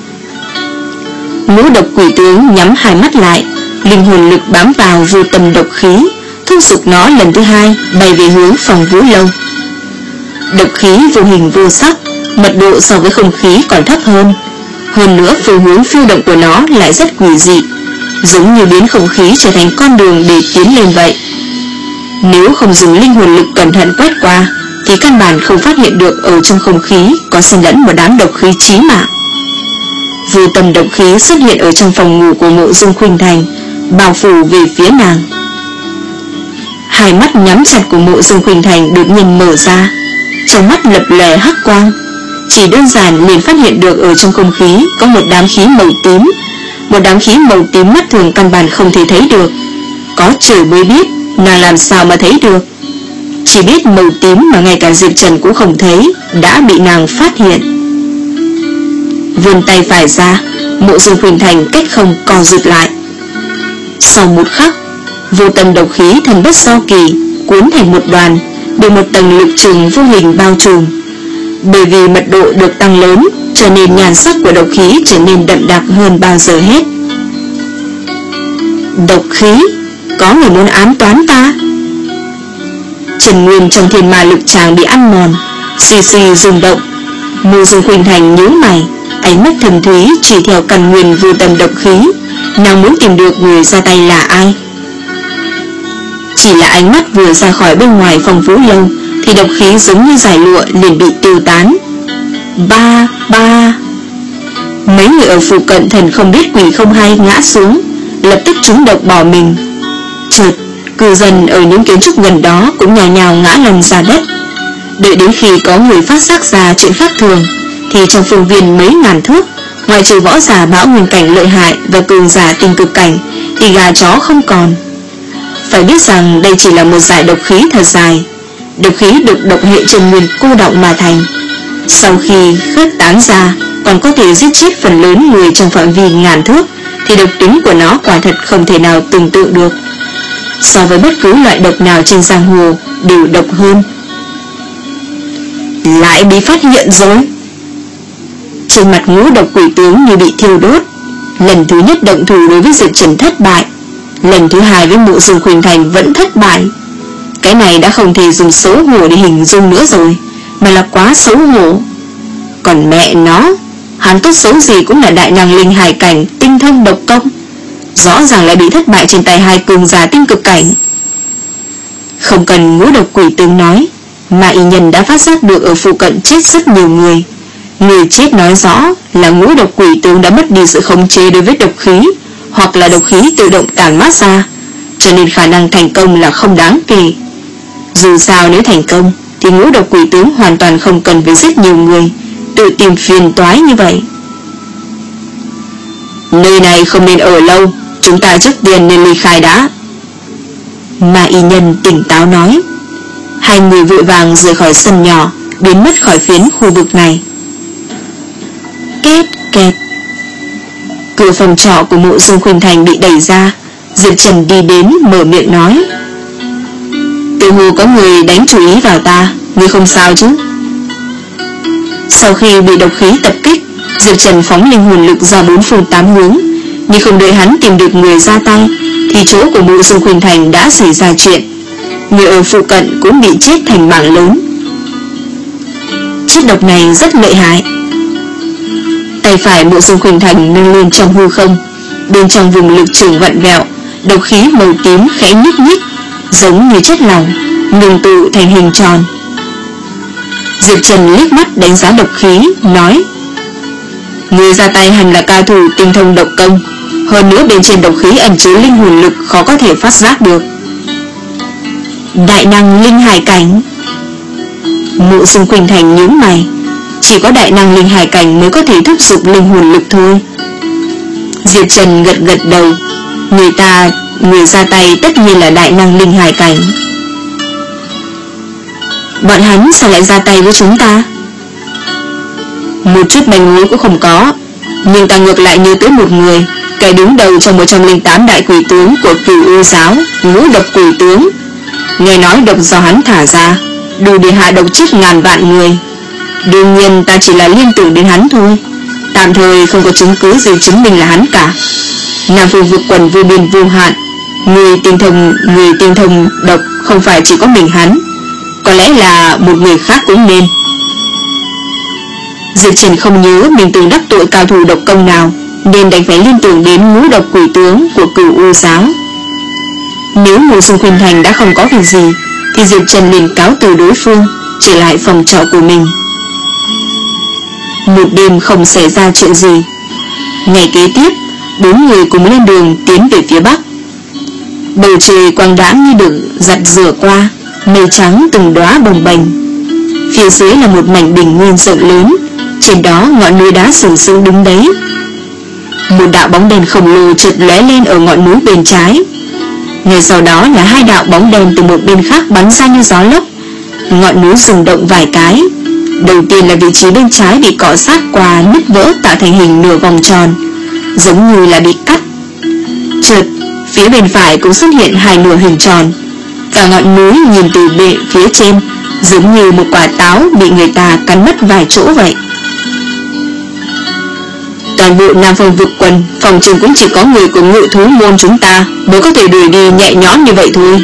Ngũ độc quỷ tướng nhắm hai mắt lại, linh hồn lực bám vào vô tâm độc khí, thúc giục nó lần thứ hai bay về hướng phòng Vũ Lâu. Độc khí vô hình vô sắc, mật độ so với không khí còn thấp hơn. Hơn nữa phương hướng phiêu động của nó lại rất quỷ dị, giống như biến không khí trở thành con đường để tiến lên vậy. Nếu không dùng linh hồn lực cẩn thận quét qua thì căn bản không phát hiện được ở trong không khí có xen lẫn một đám độc khí chí mạng. Vô tâm độc khí xuất hiện ở trong phòng ngủ của Mộ Dung Khuynh Thành, bao phủ về phía nàng. Hai mắt nhắm chặt của Mộ Dung Khuynh Thành đột nhiên mở ra, trong mắt lập lòe hắc quang. Chỉ đơn giản liền phát hiện được ở trong không khí có một đám khí màu tím, một đám khí màu tím mắt thường căn bản không thể thấy được. Có trời mới biết nàng làm sao mà thấy được, chỉ biết màu tím mà ngay cả Diệp Trần cũng không thấy đã bị nàng phát hiện. Vươn tay phải ra, Mộ Dung Khuynh Thành cách không co rụt lại. Sau một khắc, vô tâm độc khí thần bất do kỳ cuốn thành một đoàn, bị một tầng lực trường vô hình bao trùm. Bởi vì mật độ được tăng lớn, cho nên nhan sắc của độc khí trở nên đậm đặc hơn bao giờ hết. Độc khí? Có người muốn ám toán ta? Trần nguyên trong thiên ma lực tràng bị ăn mòn, xì xì rung động. Mộ Dung Khuynh Thành nhíu mày, ánh mắt thầm thúy chỉ theo căn nguyên vô tâm độc khí. Nàng muốn tìm được người ra tay là ai. Chỉ là ánh mắt vừa ra khỏi bên ngoài phòng Vũ Lâu thì độc khí giống như giải lụa liền bị tiêu tán. Ba, ba. Mấy người ở phụ cận thần không biết quỷ không hay ngã xuống, lập tức trúng độc bỏ mình. Chợt cư dân ở những kiến trúc gần đó cũng nhào nhào ngã lăn ra đất. Đợi đến khi có người phát giác ra chuyện khác thường thì trong phương viên mấy ngàn thước, ngoại trừ võ giả bão nguyên cảnh lợi hại và cường giả tinh cực cảnh thì gà chó không còn. Phải biết rằng đây chỉ là một dải độc khí thật dài. Độc khí được độc hệ chân nguyên cô đọng mà thành, sau khi khớp tán ra còn có thể giết chết phần lớn người trong phạm vi ngàn thước, thì độc tính của nó quả thật không thể nào tưởng tượng được. So với bất cứ loại độc nào trên giang hồ đều độc hơn. Lại bị phát hiện rồi. Trên mặt ngũ độc quỷ tướng như bị thiêu đốt. Lần thứ nhất động thủ đối với Diệp Trần thất bại, lần thứ hai với Mộ Dung Khuynh Thành vẫn thất bại. Cái này đã không thể dùng xấu hổ để hình dung nữa rồi, mà là quá xấu hổ. Còn mẹ nó, hắn tốt xấu gì cũng là đại năng linh hải cảnh, tinh thông độc công, rõ ràng lại bị thất bại trên tay hai cường giả tinh cực cảnh. Không cần ngũ độc quỷ tướng nói, mà Y Nhân đã phát giác được ở phụ cận chết rất nhiều người. Người chết nói rõ là ngũ độc quỷ tướng đã mất đi sự khống chế đối với độc khí, hoặc là độc khí tự động tản mát ra, cho nên khả năng thành công là không đáng kể. Dù sao nếu thành công thì ngũ độc quỷ tướng hoàn toàn không cần phải giết nhiều người, tự tìm phiền toái như vậy. Nơi này không nên ở lâu, chúng ta trước tiên nên ly khai đã. Ma y nhân tỉnh táo nói. Hai người vội vàng rời khỏi sân nhỏ, biến mất khỏi phiến khu vực này. Két kẹt. Cửa phòng trọ của Mộ Dương Khuynh Thành bị đẩy ra. Diệp Trần đi đến mở miệng nói: tự hồ có người đánh chú ý vào ta, ngươi không sao chứ? Sau khi bị độc khí tập kích, Diệp Trần phóng linh hồn lực ra bốn phương tám hướng, nhưng không đợi hắn tìm được người ra tay thì chỗ của Mộ Dương Khuynh Thành đã xảy ra chuyện. Người ở phụ cận cũng bị chết thành mảng lớn. Chất độc này rất lợi hại. Tay phải Mộ Dương Khuynh Thành nâng lên trong hư không, bên trong vùng lực trường vặn vẹo, độc khí màu tím khẽ nhúc nhích, giống như chất lỏng, ngừng tụ thành hình tròn. Diệp Trần liếc mắt đánh giá độc khí, nói: người ra tay hẳn là cao thủ tinh thông độc công, hơn nữa bên trên độc khí ẩn chứa linh hồn lực khó có thể phát giác được. Đại năng linh hải cảnh. Mộ Dương Khuynh Thành nhíu mày, chỉ có đại năng linh hải cảnh mới có thể thúc giục linh hồn lực thôi. Diệp Trần gật gật đầu, người ta người ra tay tất nhiên là đại năng linh hải cảnh. Bọn hắn sao lại ra tay với chúng ta? Một chút manh mối cũng không có, nhưng ta ngược lại nhớ tới một người, kẻ đứng đầu trong một trăm lẻ tám đại quỷ tướng của Cửu U giáo, ngũ độc quỷ tướng. Nghe nói độc do hắn thả ra đủ để hạ độc chết ngàn vạn người. Đương nhiên ta chỉ là liên tưởng đến hắn thôi, tạm thời không có chứng cứ gì chứng minh là hắn cả. Nam Phương vực quần vô biên vô hạn, người tinh thông người tinh thông độc không phải chỉ có mình hắn, có lẽ là một người khác cũng nên. Diệp Trần không nhớ mình từng đắc tội cao thủ độc công nào, nên đành phải liên tưởng đến ngũ độc quỷ tướng của Cửu U giáo. Nếu Mộ Dương Khuynh Thành đã không có việc gì thì Diệp Trần liền cáo từ đối phương, trở lại phòng trọ của mình. Một đêm không xảy ra chuyện gì. Ngày kế tiếp, bốn người cùng lên đường tiến về phía bắc. Bầu trời quang đãng như được giặt rửa qua, mây trắng từng đóa bồng bềnh. Phía dưới là một mảnh bình nguyên rộng lớn, trên đó ngọn núi đá sừng sững đứng đấy. Một đạo bóng đèn khổng lồ chợt lóe lên ở ngọn núi bên trái. Ngay sau đó là hai đạo bóng đèn từ một bên khác bắn ra như gió lốc. Ngọn núi rung động vài cái. Đầu tiên là vị trí bên trái bị cọ sát qua nứt vỡ tạo thành hình nửa vòng tròn, giống như là bị cắt. Chợt phía bên phải cũng xuất hiện hai nửa hình tròn. Cả ngọn núi nhìn từ bề phía trên giống như một quả táo bị người ta cắn mất vài chỗ vậy. Toàn bộ Nam Phương vực quần phòng trường cũng chỉ có người của Ngự thú môn chúng ta mới có thể đuổi đi nhẹ nhõm như vậy thôi.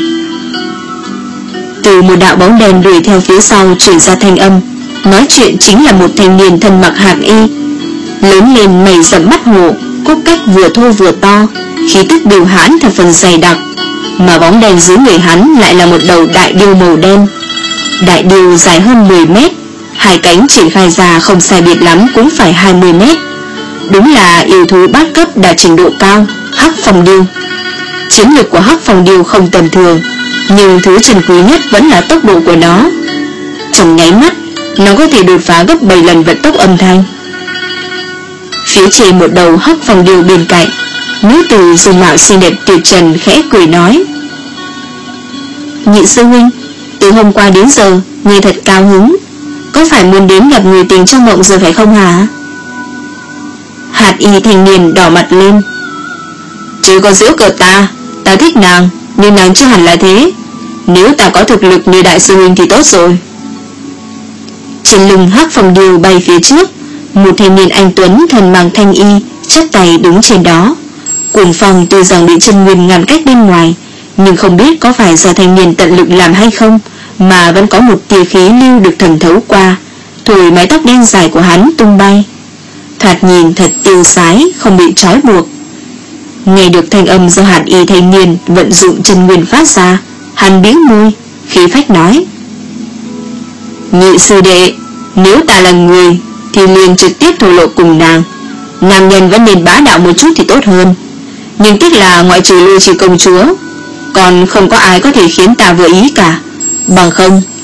Từ một đạo bóng đèn đuổi theo phía sau truyền ra thanh âm. Nói chuyện chính là một thanh niên thân mặc hạc y, lớn lên mày rậm mắt hổ, cốt cách vừa thô vừa to, khí tức điều hãn thập phần dày đặc. Mà bóng đèn dưới người hắn lại là một đầu đại điêu màu đen. Đại điêu dài hơn mười mét, hai cánh triển khai ra không sai biệt lắm cũng phải hai mươi mét. Đúng là yêu thú bát cấp đạt trình độ cao, Hắc Phong Điêu. Chiến lược của Hắc Phong Điêu không tầm thường, nhưng thứ trân quý nhất vẫn là tốc độ của nó. Trong nháy mắt, nó có thể đột phá gấp bảy lần vận tốc âm thanh. Phía trên một đầu Hắc Phong Điêu bên cạnh, nữ tử dung mạo xinh đẹp tuyệt trần khẽ cười nói: Nhị sư huynh, từ hôm qua đến giờ người thật cao hứng, có phải muốn đến gặp người tình trong mộng rồi phải không hả? Hạt y thanh niên đỏ mặt lên: Chứ có giễu cợt ta, ta thích nàng, nhưng nàng chưa hẳn là thế. Nếu ta có thực lực như đại sư huynh thì tốt rồi. Trên lưng Hắc Phong Điêu bay phía trước, một thanh niên anh tuấn thân mang thanh y chắp tay đứng trên đó. Cuồng phong tuy rằng bị chân nguyên ngăn cách bên ngoài, nhưng không biết có phải do thanh niên tận lực làm hay không mà vẫn có một tia khí lưu được thẩm thấu qua, thổi mái tóc đen dài của hắn tung bay. Thoạt nhìn thật tiêu sái, không bị trói buộc. Nghe được thanh âm do hạt y thanh niên vận dụng chân nguyên phát ra, hắn bĩu môi, khí phách nói: Nhị sư đệ, nếu ta là người thì liền trực tiếp thổ lộ cùng nàng. Nam nhân vẫn nên bá đạo một chút thì tốt hơn, nhưng tiếc là ngoại trừ Lưu Trì công chúa, còn không có ai có thể khiến ta vừa ý cả. Bằng không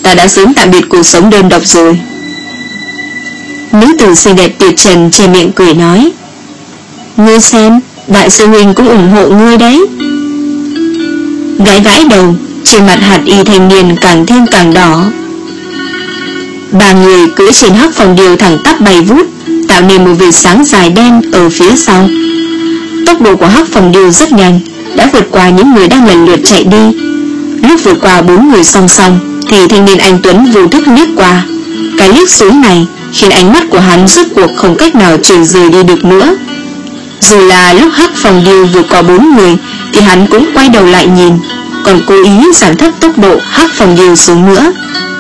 ta đã sớm tạm biệt cuộc sống đơn độc rồi. Nữ tử xinh đẹp tuyệt trần che miệng cười nói, ngươi xem, đại sư huynh cũng ủng hộ ngươi đấy. Gãi gãi đầu, trên mặt hạt y thanh niên càng thêm càng đỏ. Ba người cưỡi trên hắc phong điêu thẳng tắp bay vút, tạo nên một vệt sáng dài đen ở phía sau. Tốc độ của hắc phong điêu rất nhanh, đã vượt qua những người đang lần lượt chạy đi. Lúc vượt qua bốn người song song thì thanh niên anh Tuấn vô thức liếc qua. Cái liếc xuống này khiến ánh mắt của hắn rốt cuộc không cách nào chuyển rời đi được nữa. Dù là lúc hắc phong điêu vượt qua bốn người thì hắn cũng quay đầu lại nhìn, còn cố ý giảm thấp tốc độ hắc phong điêu xuống nữa.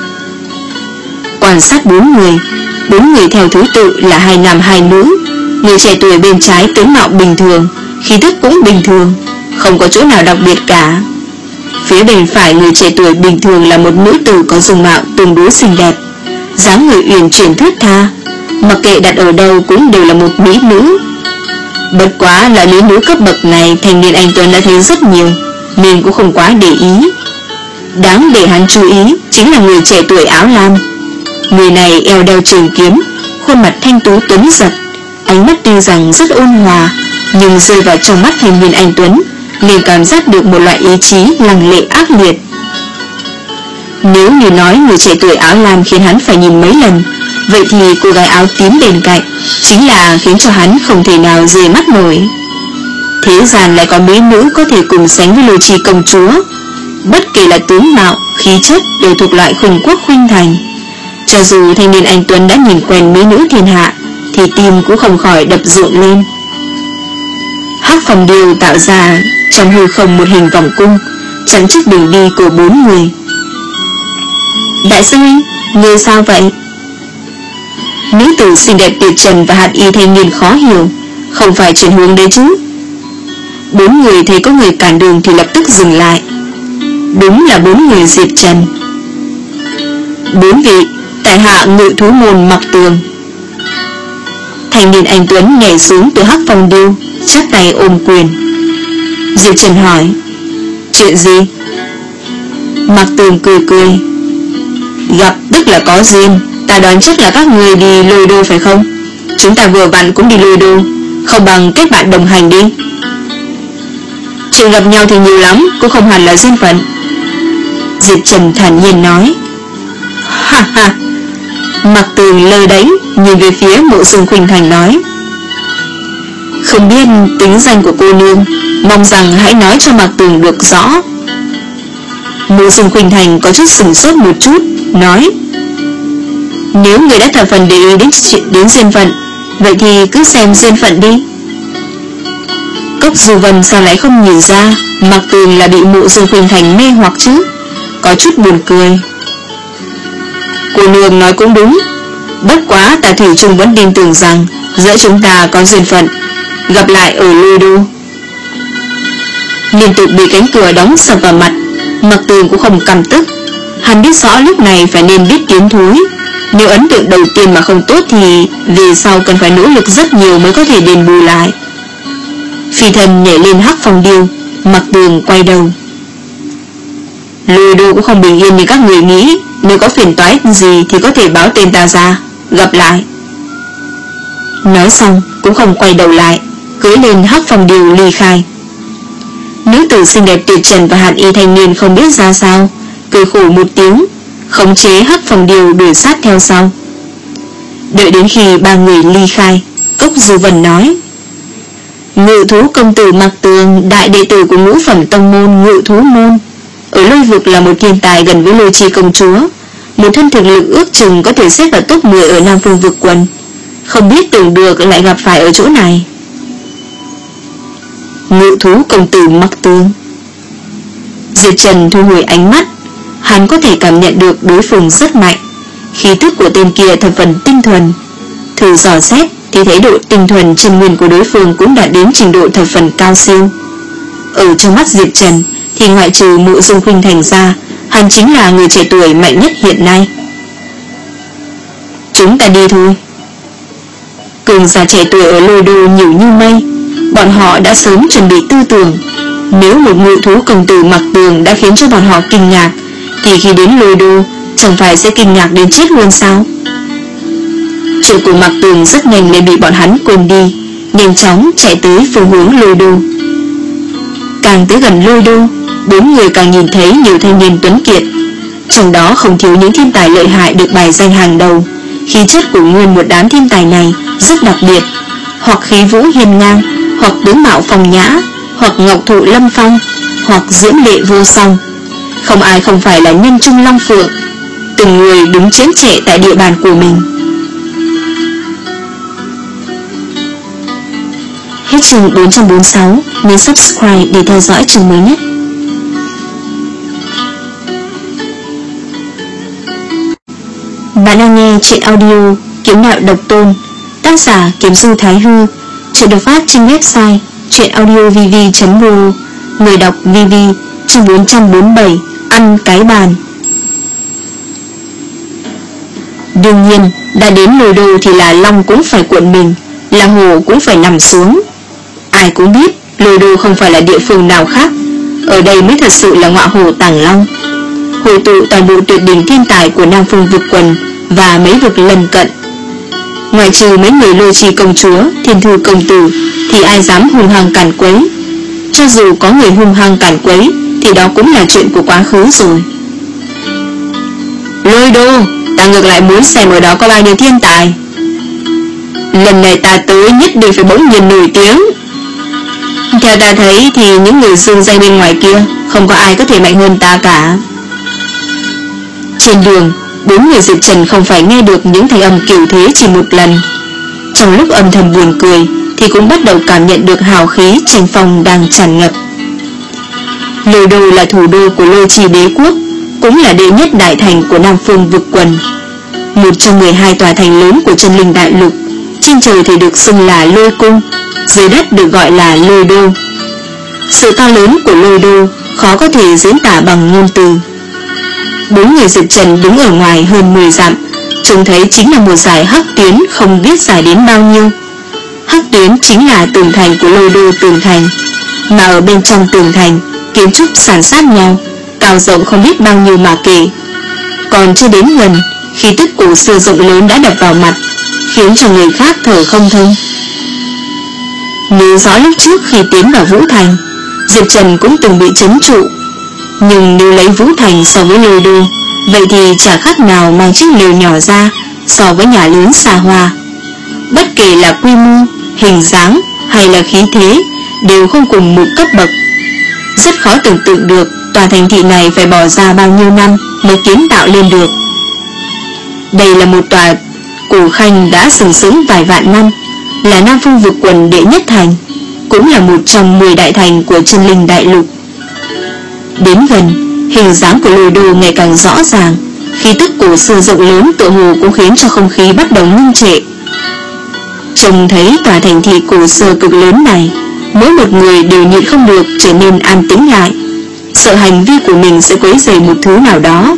Quan sát bốn người, bốn người theo thứ tự là hai nam hai nữ. Người trẻ tuổi bên trái tướng mạo bình thường, khí tức cũng bình thường, không có chỗ nào đặc biệt cả. Phía bên phải người trẻ tuổi bình thường là một nữ tử có dung mạo tương đối xinh đẹp, dáng người uyển chuyển thướt tha, mặc kệ đặt ở đâu cũng đều là một mỹ nữ. Bất quá là mỹ nữ cấp bậc này thanh niên anh Tuấn đã thấy rất nhiều, nên cũng không quá để ý. Đáng để hắn chú ý chính là người trẻ tuổi áo lam. Người này eo đeo trường kiếm, khuôn mặt thanh tú tuấn giật, ánh mắt tuy rằng rất ôn hòa, nhưng rơi vào trong mắt thanh niên anh Tuấn liền cảm giác được một loại ý chí lăng lệ ác liệt. Nếu như nói người trẻ tuổi áo lam khiến hắn phải nhìn mấy lần, vậy thì cô gái áo tím bên cạnh chính là khiến cho hắn không thể nào rời mắt nổi. Thế gian lại có mỹ nữ có thể cùng sánh với Lôi Chi công chúa, bất kể là tướng mạo, khí chất đều thuộc loại khuynh quốc khuynh thành. Cho dù thanh niên anh Tuấn đã nhìn quen mỹ nữ thiên hạ thì tim cũng không khỏi đập rộn lên. hắc phong điêu tạo ra trong hư không một hình vòng cung, chắn trước đường đi của bốn người. Đại sư huynh, ngươi sao vậy? Nữ tử xinh đẹp tuyệt trần và hạt y thanh niên khó hiểu, không phải chuyển hướng đấy chứ. Bốn người thấy có người cản đường thì lập tức dừng lại. Đúng là bốn người Diệp Trần. Bốn vị, tại hạ Ngự Thú Môn Mặc Tường. Thanh niên anh Tuấn nhảy xuống từ hắc phong điêu, chắp tay ôm quyền. Diệp Trần hỏi, chuyện gì? Mặc Tường cười cười, gặp tức là có duyên, ta đoán chắc là các người đi Lôi Đô phải không? Chúng ta vừa vặn cũng đi Lôi Đô, không bằng kết bạn đồng hành đi. Chuyện gặp nhau thì nhiều lắm, cũng không hẳn là duyên phận. Diệp Trần thản nhiên nói. Ha ha. Mặc Tường lơ đánh nhìn về phía Mộ Dung Khuynh Thành nói, không biết tính danh của cô nương, mong rằng hãy nói cho Mặc Tường được rõ. Mộ Dung Khuynh Thành có chút sửng sốt một chút, nói, nếu người đã thập phần để ý đến chuyện đến duyên phận, vậy thì cứ xem duyên phận đi. Cốc Du Vân sao lại không nhìn ra Mặc Tường là bị Mộ Dung Khuynh Thành mê hoặc chứ, có chút buồn cười. Cô nương nói cũng đúng, bất quá ta thủy chung vẫn tin tưởng rằng giữa chúng ta có duyên phận, gặp lại ở Lôi Đô. Liên tục bị cánh cửa đóng sập vào mặt, Mặc Tường cũng không căm tức. Hắn biết rõ lúc này phải nên biết tiến thối. Nếu ấn tượng đầu tiên mà không tốt thì về sau cần phải nỗ lực rất nhiều mới có thể đền bù lại. Phi thần nhảy lên hắc phong điêu, Mặc Tường quay đầu. Lôi Đô cũng không bình yên như các người nghĩ, nếu có phiền toái gì thì có thể báo tên ta ra, gặp lại. Nói xong cũng không quay đầu lại, cưỡi lên hắc phong điêu ly khai. Nữ tử xinh đẹp tuyệt trần và hạt y thanh niên không biết ra sao, cười khổ một tiếng, khống chế hắc phong điêu đuổi sát theo sau. Đợi đến khi ba người ly khai, Cốc Du Vân nói, Ngự Thú công tử Mặc Tường, đại đệ tử của ngũ phẩm tông môn Ngự Thú Môn, ở Lôi Vực là một thiên tài gần với Lôi Chi công chúa, một thân thực lực ước chừng có thể xếp vào top mười ở Nam Phương Vực Quần, không biết tưởng được lại gặp phải ở chỗ này. Ngự Thú công tử Mặc Tường. Diệp Trần thu hồi ánh mắt, hắn có thể cảm nhận được đối phương rất mạnh, khí tức của tên kia thập phần tinh thuần. Thử dò xét thì thấy độ tinh thuần chân nguyên của đối phương cũng đã đến trình độ thập phần cao siêu. Ở trong mắt Diệp Trần thì ngoại trừ Mộ Dung Khuynh Thành ra, hắn chính là người trẻ tuổi mạnh nhất hiện nay. Chúng ta đi thôi. Cường giả trẻ tuổi ở Lôi Đô nhiều như mây, bọn họ đã sớm chuẩn bị tư tưởng. Nếu một Ngự Thú công tử Mặc Tường đã khiến cho bọn họ kinh ngạc, thì khi đến Lôi Đô chẳng phải sẽ kinh ngạc đến chết luôn sao? Chuyện của Mạc Tường rất nhanh liền bị bọn hắn quên đi, nhanh chóng chạy tới phương hướng Lôi Đô. Càng tới gần Lôi Đô, bốn người càng nhìn thấy nhiều thanh niên tuấn kiệt, trong đó không thiếu những thiên tài lợi hại được bài danh hàng đầu. Khí chất của nguyên một đám thiên tài này rất đặc biệt, hoặc khí vũ hiên ngang, hoặc tướng mạo phong nhã, hoặc ngọc thụ lâm phong, hoặc diễm lệ vô song. Không ai không phải là nhân trung long phượng, từng người đứng chén trệ tại địa bàn của mình. Hết chương bốn trăm bốn mươi sáu, nhấn subscribe để theo dõi chương mới nhất. Bạn đang nghe truyện audio Kiếm Đạo Độc Tôn, tác giả Kiếm Du Thái Hư. Chuyện được phát trên website truyệnaudiovv chấm ro. Người đọc vê vê. Chương bốn trăm bốn mươi bảy, ăn cái bàn. Đương nhiên, đã đến Lôi Đô thì là long cũng phải cuộn mình, là hổ cũng phải nằm xuống. Ai cũng biết Lôi Đô không phải là địa phương nào khác, ở đây mới thật sự là ngọa hổ Tàng Long, hội tụ toàn bộ tuyệt đỉnh thiên tài của Nam Phương vực quần và mấy vực lân cận. Ngoài trừ mấy người Lôi Trì công chúa, Thiên Thư công tử, thì ai dám hung hăng cản quấy. Cho dù có người hung hăng cản quấy thì đó cũng là chuyện của quá khứ rồi. Lôi Đô, ta ngược lại muốn xem ở đó có bao nhiêu thiên tài. Lần này ta tới nhất định phải bỗng nhiên nổi tiếng. Theo ta thấy thì những người xương danh bên ngoài kia không có ai có thể mạnh hơn ta cả. Trên đường, bốn người Diệp Trần không phải nghe được những thanh âm kiểu thế chỉ một lần. Trong lúc âm thầm buồn cười thì cũng bắt đầu cảm nhận được hào khí tranh phong đang tràn ngập. Lôi Đô là thủ đô của Lôi Trì đế quốc, cũng là đệ nhất đại thành của Nam Phương vực quần, một trong mười hai tòa thành lớn của chân linh đại lục. Trên trời thì được xưng là Lôi Cung, dưới đất được gọi là Lôi Đô. Sự to lớn của Lôi Đô khó có thể diễn tả bằng ngôn từ. Bốn người Diệp Trần đứng ở ngoài hơn mười dặm, trông thấy chính là một dải hắc tuyến không biết dài đến bao nhiêu. Hắc tuyến chính là tường thành của Lôi Đô tường thành, mà ở bên trong tường thành kiến trúc san sát nhau, cao rộng không biết bao nhiêu mà kể. Còn chưa đến gần, khí tức cổ xưa rộng lớn đã đập vào mặt, khiến cho người khác thở không thông. Nhớ rõ lúc trước khi tiến vào Vũ Thành, Diệp Trần cũng từng bị trấn trụ. Nhưng nếu lấy Vũ Thành so với Lôi Đô, vậy thì chả khác nào mang chiếc lều nhỏ ra so với nhà lớn xa hoa. Bất kể là quy mô, hình dáng hay là khí thế đều không cùng một cấp bậc. Rất khó tưởng tượng được tòa thành thị này phải bỏ ra bao nhiêu năm mới kiến tạo lên được. Đây là một tòa cổ khanh đã sừng sững vài vạn năm, là Nam Phương vực quần đệ nhất thành, cũng là một trong mười đại thành của chân linh đại lục. Đến gần, hình dáng của Lôi Đô ngày càng rõ ràng, khí tức cổ xưa rộng lớn tựa hồ cũng khiến cho không khí bắt đầu ngưng trệ. Trông thấy tòa thành thị cổ xưa cực lớn này, mỗi một người đều nhịn không được trở nên an tĩnh lại, sợ hành vi của mình sẽ quấy rầy một thứ nào đó.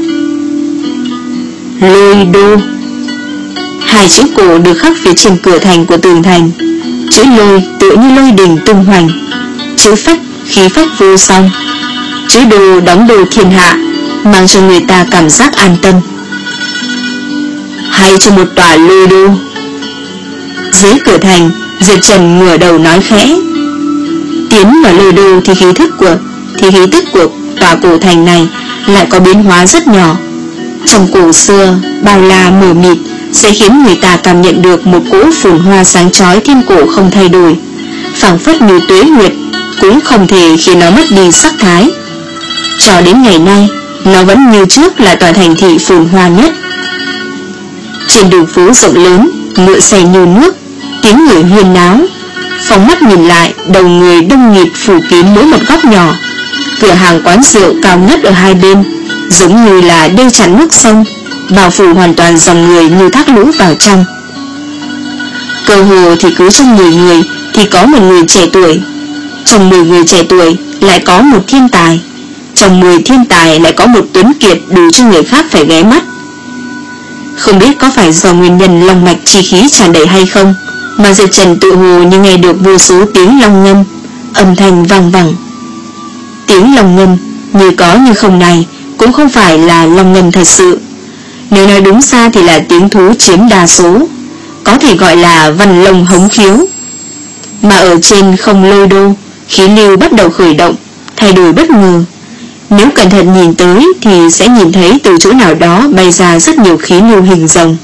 Lôi Đô. Hai chữ cổ được khắc phía trên cửa thành của tường thành. Chữ lôi tựa như lôi đình tung hoành, chữ phách khí phách vô song, chữ đô đóng đồ thiên hạ, mang cho người ta cảm giác an tâm. Hay cho một tòa Lôi Đô. Dưới cửa thành, Diệp Trần ngửa đầu nói khẽ. Tiến vào Lôi Đô thì khí thức của thì khí tức của tòa cổ thành này lại có biến hóa rất nhỏ. Trong cổ xưa bao la mờ mịt sẽ khiến người ta cảm nhận được một cỗ phồn hoa sáng chói thiên cổ không thay đổi, phảng phất như tuế nguyệt, cũng không thể khiến nó mất đi sắc thái. Cho đến ngày nay, nó vẫn như trước là tòa thành thị phồn hoa nhất. Trên đường phố rộng lớn, ngựa xe như nước, tiếng người huyên náo. Phóng mắt nhìn lại, đầu người đông nghịt phủ kín mỗi một góc nhỏ. Cửa hàng quán rượu cao ngất ở hai bên, giống như là đê chắn nước sông, bao phủ hoàn toàn dòng người như thác lũ vào trong. Cơ hồ thì cứ trong mười người thì có một người trẻ tuổi, trong mười người trẻ tuổi lại có một thiên tài, trong mười thiên tài lại có một tuấn kiệt đủ cho người khác phải ghé mắt. Không biết có phải do nguyên nhân long mạch chi khí tràn đầy hay không, mà Diệp Trần tự hồ như nghe được vô số tiếng long ngâm, âm thanh vang vẳng. Tiếng long ngâm như có như không này cũng không phải là long ngâm thật sự, Nếu nói đúng ra thì là tiếng thú chiếm đa số, có thể gọi là văn lông hống khiếu. Mà ở trên không lôi đô, khí lưu bắt đầu khởi động, thay đổi bất ngờ. Nếu cẩn thận nhìn tới thì sẽ nhìn thấy từ chỗ nào đó bay ra rất nhiều khí lưu hình rồng.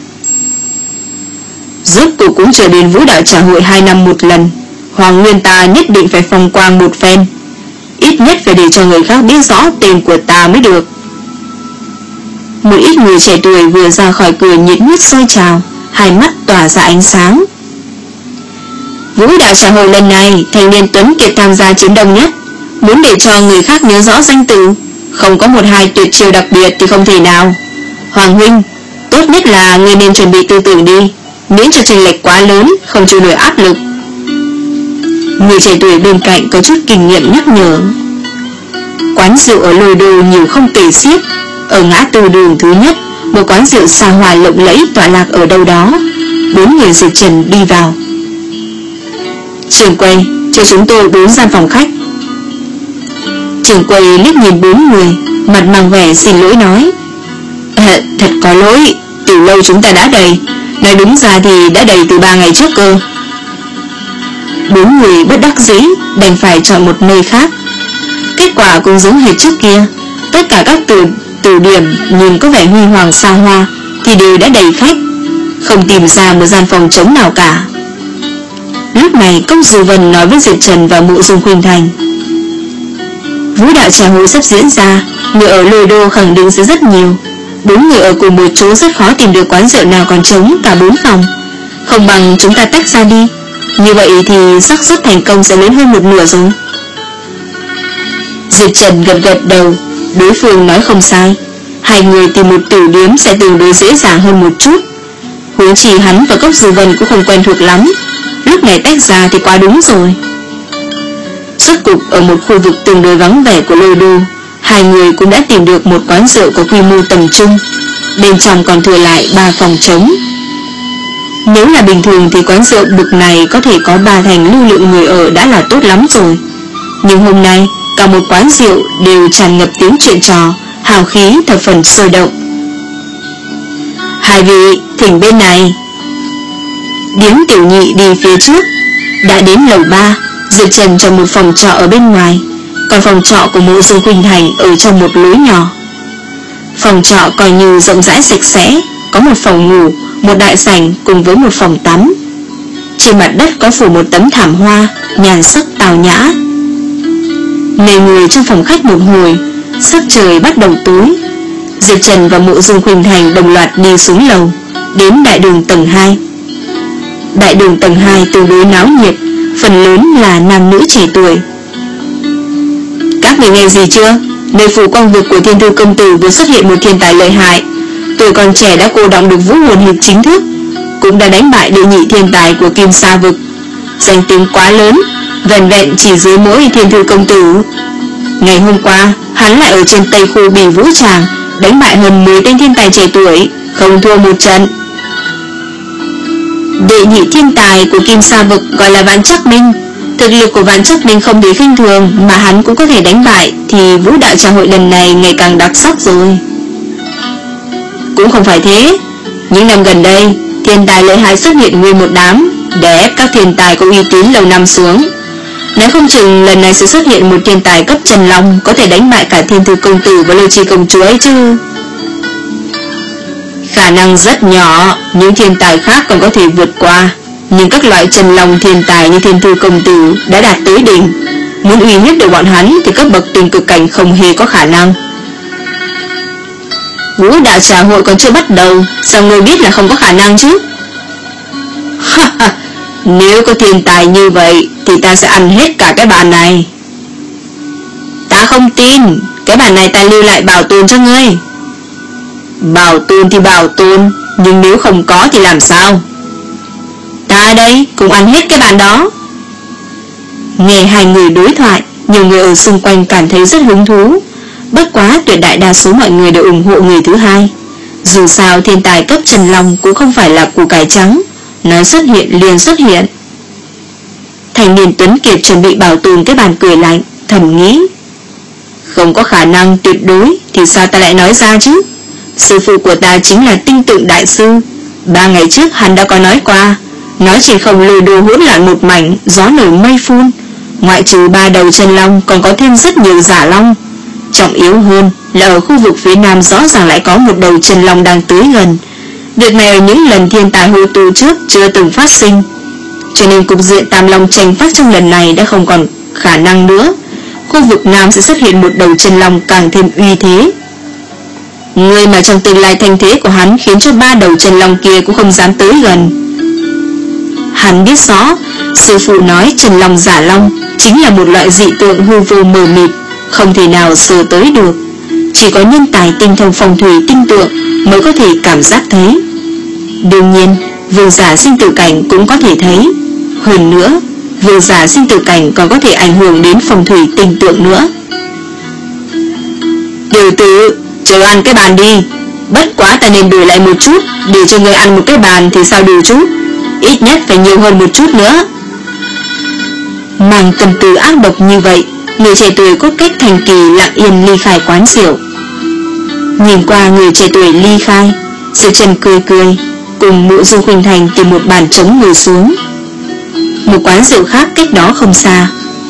Rốt cuộc cũng trở đến vũ đạo trà hội hai năm một lần, Hoàng Nguyên ta nhất định phải phong quang một phen, ít nhất phải để cho người khác biết rõ tên của ta mới được. Một ít người trẻ tuổi vừa ra khỏi cửa nhiệt huyết sôi trào, hai mắt tỏa ra ánh sáng. Vũ đạo trà hội lần này, thanh niên tuấn kiệt tham gia chiếm đông nhất, muốn để cho người khác nhớ rõ danh từ, không có một hai tuyệt chiêu đặc biệt thì không thể nào. Hoàng huynh, tốt nhất là người nên chuẩn bị tư tưởng đi, miễn cho chênh lệch quá lớn, không chịu nổi áp lực. Người trẻ tuổi bên cạnh có chút kinh nghiệm nhắc nhở. Quán rượu ở Lôi Đô nhiều không kể xiết. Ở ngã tư đường thứ nhất, một quán rượu xa hoa lộng lẫy tọa lạc ở đâu đó. Bốn người Diệp Trần đi vào. Trưởng quầy, cho chúng tôi bốn gian phòng khách. Trưởng quầy liếc nhìn bốn người, mặt mang vẻ xin lỗi nói: à, thật có lỗi, từ lâu chúng ta đã đầy. Nói đúng ra thì đã đầy từ ba ngày trước cơ. Bốn người bất đắc dĩ đành phải chọn một nơi khác. Kết quả cũng giống hệt trước kia. Tất cả các từ, từ điểm nhìn có vẻ huy hoàng xa hoa thì đều đã đầy khách, không tìm ra một gian phòng trống nào cả. Lúc này Cốc Dư Vân nói với Diệp Trần và Mộ Dung Khuynh Thành: vũ đạo trà hội sắp diễn ra, người ở Lôi Đô khẳng định sẽ rất nhiều. Bốn người ở cùng một chỗ rất khó tìm được quán rượu nào còn trống cả bốn phòng. Không bằng chúng ta tách ra đi, như vậy thì xác suất thành công sẽ lớn hơn một nửa rồi. Diệp Trần gật gật đầu, đối phương nói không sai. Hai người tìm một tiểu điếm sẽ tương đối dễ dàng hơn một chút. Huống chi hắn và Cốc Dư Vân cũng không quen thuộc lắm, lúc này tách ra thì quá đúng rồi. Rốt cục ở một khu vực tương đối vắng vẻ của Lôi Đô, hai người cũng đã tìm được một quán rượu có quy mô tầm trung. Bên trong còn thừa lại ba phòng trống. Nếu là bình thường thì quán rượu bực này có thể có ba thành lưu lượng người ở đã là tốt lắm rồi. Nhưng hôm nay cả một quán rượu đều tràn ngập tiếng chuyện trò, hào khí thập phần sôi động. Hai vị thỉnh bên này. Điếm tiểu nhị đi phía trước. Đã đến lầu ba, Diệp Trần trong một phòng trọ ở bên ngoài, còn phòng trọ của Mộ Dung Khuynh Thành ở trong một lối nhỏ. Phòng trọ coi như rộng rãi sạch sẽ, có một phòng ngủ, một đại sảnh cùng với một phòng tắm. Trên mặt đất có phủ một tấm thảm hoa, nhàn sắc tào nhã. Ngây người trong phòng khách một hồi, sắc trời bắt đầu tối. Diệp Trần và Mộ Dung Khuynh Thành đồng loạt đi xuống lầu, đến đại đường tầng hai. Đại đường tầng hai tương đối náo nhiệt, phần lớn là nam nữ trẻ tuổi. Các người nghe gì chưa? Nơi phủ quang vực của Thiên Thư công tử vừa xuất hiện một thiên tài lợi hại. Tuổi còn trẻ đã cô đọng được vũ hồn hiệp chính thức, cũng đã đánh bại đệ nhị thiên tài của Kim Sa vực. Danh tiếng quá lớn, vẹn vẹn chỉ dưới mỗi Thiên Thư công tử. Ngày hôm qua hắn lại ở trên Tây khu Bỉ Vũ Tràng đánh bại hơn mười tên thiên tài trẻ tuổi, không thua một trận. Đệ nhị thiên tài của Kim Sa vực gọi là Vạn Trắc Minh. Thực lực của Vạn Trắc Minh không thể khinh thường, mà hắn cũng có thể đánh bại, thì vũ đạo trà hội lần này ngày càng đặc sắc rồi. Cũng không phải thế. Những năm gần đây, thiên tài lợi hại xuất hiện nguyên một đám, để ép các thiên tài có uy tín lâu năm xuống. Nếu không chừng lần này sẽ xuất hiện một thiên tài cấp Trần Long, có thể đánh bại cả Thiên Thư công tử và Lôi Chi công chúa ấy chứ. Khả năng rất nhỏ, những thiên tài khác còn có thể vượt qua, nhưng các loại Trần Long thiên tài như Thiên Thư công tử đã đạt tới đỉnh. Muốn uy hiếp được bọn hắn thì cấp bậc tình cực cảnh không hề có khả năng. Vũ đạo trà hội còn chưa bắt đầu, sao ngươi biết là không có khả năng chứ? Nếu có thiên tài như vậy thì ta sẽ ăn hết cả cái bàn này. Ta không tin, cái bàn này ta lưu lại bảo tồn cho ngươi. Bảo tồn thì bảo tồn, nhưng nếu không có thì làm sao? Ta đây cũng ăn hết cái bàn đó. Nghe hai người đối thoại, nhiều người ở xung quanh cảm thấy rất hứng thú. Bất quá tuyệt đại đa số mọi người đều ủng hộ người thứ hai. Dù sao thiên tài cấp Trần Long cũng không phải là củ cải trắng, nói xuất hiện liền xuất hiện. Thành niên tuấn kiệt chuẩn bị bảo tồn cái bàn cười lạnh, thầm nghĩ: không có khả năng tuyệt đối thì sao ta lại nói ra chứ? Sư phụ của ta chính là Tinh Tượng Đại Sư. Ba ngày trước hắn đã có nói qua, nói chỉ không lôi đồ hỗn loạn một mảnh, gió nổi mây phun. Ngoại trừ ba đầu chân long còn có thêm rất nhiều giả long. Trọng yếu hơn là ở khu vực phía nam rõ ràng lại có một đầu chân long đang tới gần. Việc này ở những lần thiên tài hô tụ trước chưa từng phát sinh, cho nên cục diện tam long tranh phát trong lần này đã không còn khả năng nữa. Khu vực nam sẽ xuất hiện một đầu chân long càng thêm uy thế. Người mà trong tương lai thanh thế của hắn khiến cho ba đầu chân long kia cũng không dám tới gần. Hắn biết rõ sư phụ nói chân long giả long chính là một loại dị tượng hư vô mờ mịt, không thể nào sờ tới được. Chỉ có nhân tài tinh thông phong thủy tinh tượng mới có thể cảm giác thấy. Đương nhiên vương giả sinh tử cảnh cũng có thể thấy. Hơn nữa vương giả sinh tử cảnh còn có thể ảnh hưởng đến phong thủy tinh tượng nữa. Tiểu tử, chờ ăn cái bàn đi. Bất quá ta nên đổi lại một chút, để cho người ăn một cái bàn thì sao đủ chút. Ít nhất phải nhiều hơn một chút nữa. Mang tâm tư ác độc như vậy, người trẻ tuổi cốt cách thành kỳ lặng yên ly khai quán rượu. Nhìn qua người trẻ tuổi ly khai, Diệp Trần cười cười, cùng Mộ Dung Khuynh Thành tìm một bàn trống ngồi xuống. Một quán rượu khác cách đó không xa.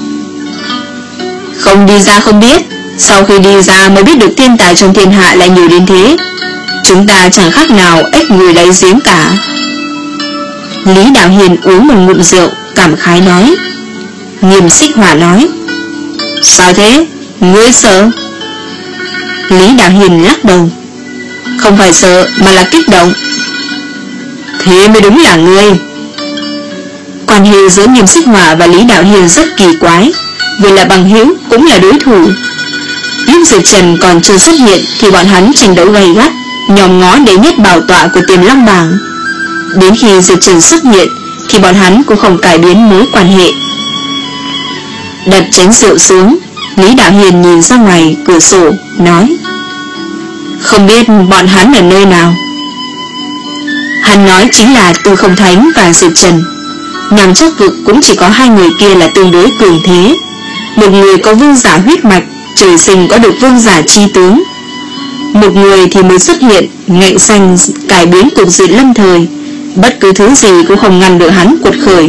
Không đi ra không biết, sau khi đi ra mới biết được thiên tài trong thiên hạ lại nhiều đến thế. Chúng ta chẳng khác nào ếch người đáy giếng cả. Lý Đạo Hiền uống một ngụm rượu, cảm khái nói. Nghiêm Xích Hỏa nói. Sao thế? Ngươi sợ? Lý Đạo Hiền lắc đầu. Không phải sợ mà là kích động. Thế mới đúng là ngươi. Quan hệ giữa Nghiêm Xích Hỏa và Lý Đạo Hiền rất kỳ quái, vừa là bằng hữu cũng là đối thủ. Lúc Diệp Trần còn chưa xuất hiện thì bọn hắn tranh đấu gay gắt, nhòm ngó đệ nhất bảo tọa của Tiềm Long bảng. Đến khi Diệp Trần xuất hiện thì bọn hắn cũng không cải biến mối quan hệ. Đặt chén rượu xuống, Lý Đạo Hiền nhìn ra ngoài cửa sổ nói. Không biết bọn hắn ở nơi nào. Hắn nói chính là Tư Không Thánh và Diệp Trần. Nằm chắc vực cũng chỉ có hai người kia là tương đối cường thế. Một người có vương giả huyết mạch, trời sinh có được vương giả chi tướng. Một người thì mới xuất hiện, ngạnh xanh cải biến cục diện lâm thời, bất cứ thứ gì cũng không ngăn được hắn quật khởi.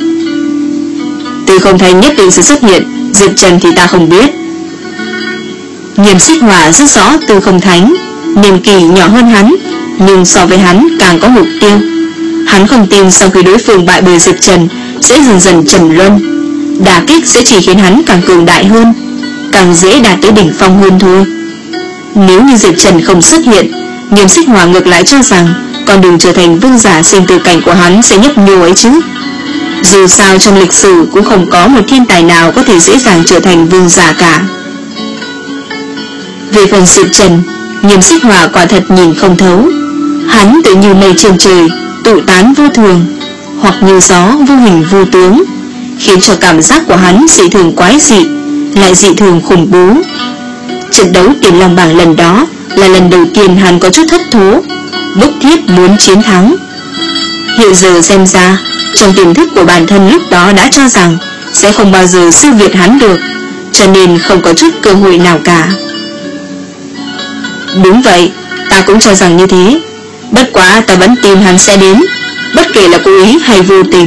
Tư Không Thánh nhất định sẽ xuất hiện, Diệp Trần thì ta không biết. Nghiêm Xích Hỏa rất rõ Tư Không Thánh niên kỷ nhỏ hơn hắn, nhưng so với hắn càng có mục tiêu. Hắn không tin sau khi đối phương bại bởi Diệp Trần sẽ dần dần trầm luân. Đả kích sẽ chỉ khiến hắn càng cường đại hơn, càng dễ đạt tới đỉnh phong hơn thôi. Nếu như Diệp Trần không xuất hiện, Nghiêm Xích Hỏa ngược lại cho rằng con đường trở thành vương giả sinh tử cảnh của hắn sẽ nhấp nhô ấy chứ. Dù sao trong lịch sử cũng không có một thiên tài nào có thể dễ dàng trở thành vương giả cả. Về phần Diệp Trần, Nghiêm Xích Hỏa quả thật nhìn không thấu. Hắn tự như mây trên trời, tụ tán vô thường, hoặc như gió vô hình vô tướng, khiến cho cảm giác của hắn dị thường quái dị, lại dị thường khủng bố. Trận đấu Tiềm Long bảng lần đó là lần đầu tiên hắn có chút thất thố, bức thiết muốn chiến thắng. Hiện giờ xem ra, trong tiềm thức của bản thân lúc đó đã cho rằng sẽ không bao giờ siêu việt hắn được, cho nên không có chút cơ hội nào cả. Đúng vậy, ta cũng cho rằng như thế. Bất quá ta vẫn tin hắn sẽ đến, bất kể là cố ý hay vô tình.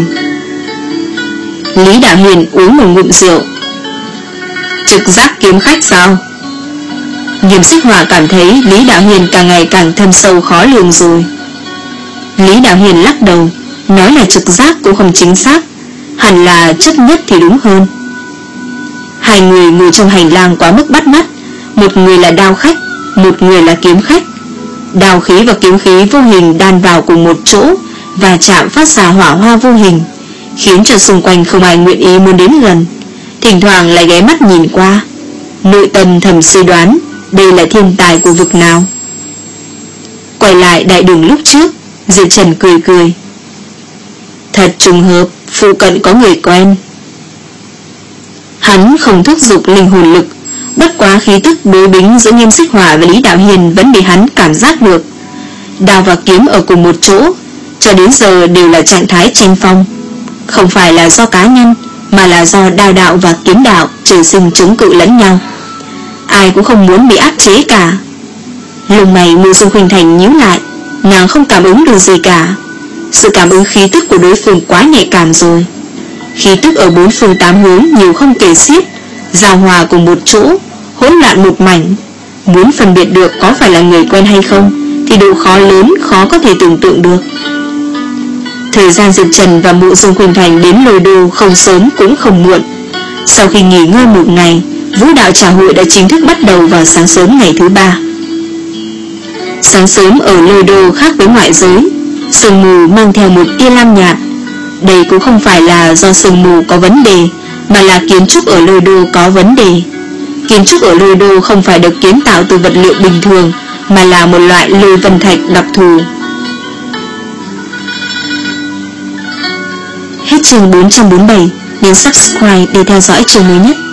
Lý Đạo Hiền uống một ngụm rượu. Trực giác kiếm khách sao? Nghiêm Xích Hỏa cảm thấy Lý Đạo Hiền càng ngày càng thâm sâu khó lường rồi. Lý Đạo Hiền lắc đầu, nói là trực giác cũng không chính xác, hẳn là chất nhất thì đúng hơn. Hai người ngồi trong hành lang quá mức bắt mắt, một người là đao khách, một người là kiếm khách. Đao khí và kiếm khí vô hình đan vào cùng một chỗ và chạm phát ra hỏa hoa vô hình, khiến cho xung quanh không ai nguyện ý muốn đến gần, thỉnh thoảng lại ghé mắt nhìn qua. Nội tâm thầm suy đoán đây là thiên tài của vực nào. Quay lại đại đường lúc trước, Diệp Trần cười cười. Thật trùng hợp, phụ cận có người quen. Hắn không thúc giục linh hồn lực, bất quá khí tức đối bính giữa Nghiêm Xích Hỏa và Lý Đạo Hiền vẫn bị hắn cảm giác được. Đao và kiếm ở cùng một chỗ, cho đến giờ đều là trạng thái tranh phong. Không phải là do cá nhân, mà là do đao đạo và kiếm đạo trời sinh chống cự lẫn nhau. Ai cũng không muốn bị áp chế cả. Lông mày Mộ Dung Khuynh Thành nhíu lại. Nàng không cảm ứng được gì cả. Sự cảm ứng khí tức của đối phương quá nhạy cảm rồi. Khí tức ở bốn phương tám hướng nhiều không kể xiết, giao hòa cùng một chỗ, hỗn loạn một mảnh. Muốn phân biệt được có phải là người quen hay không thì độ khó lớn khó có thể tưởng tượng được. Thời gian Diệp Trần và Mộ Dung Khuynh Thành đến Lôi Đô không sớm cũng không muộn. Sau khi nghỉ ngơi một ngày, vũ đạo trà hội đã chính thức bắt đầu vào sáng sớm ngày thứ ba. Sáng sớm ở Lôi Đô khác với ngoại giới, sương mù mang theo một tia lam nhạt. Đây cũng không phải là do sương mù có vấn đề, mà là kiến trúc ở Lôi Đô có vấn đề. Kiến trúc ở Lôi Đô không phải được kiến tạo từ vật liệu bình thường, mà là một loại lôi vân thạch đặc thù. Hết chương bốn trăm bốn mươi bảy, nhấn subscribe để theo dõi chương mới nhất.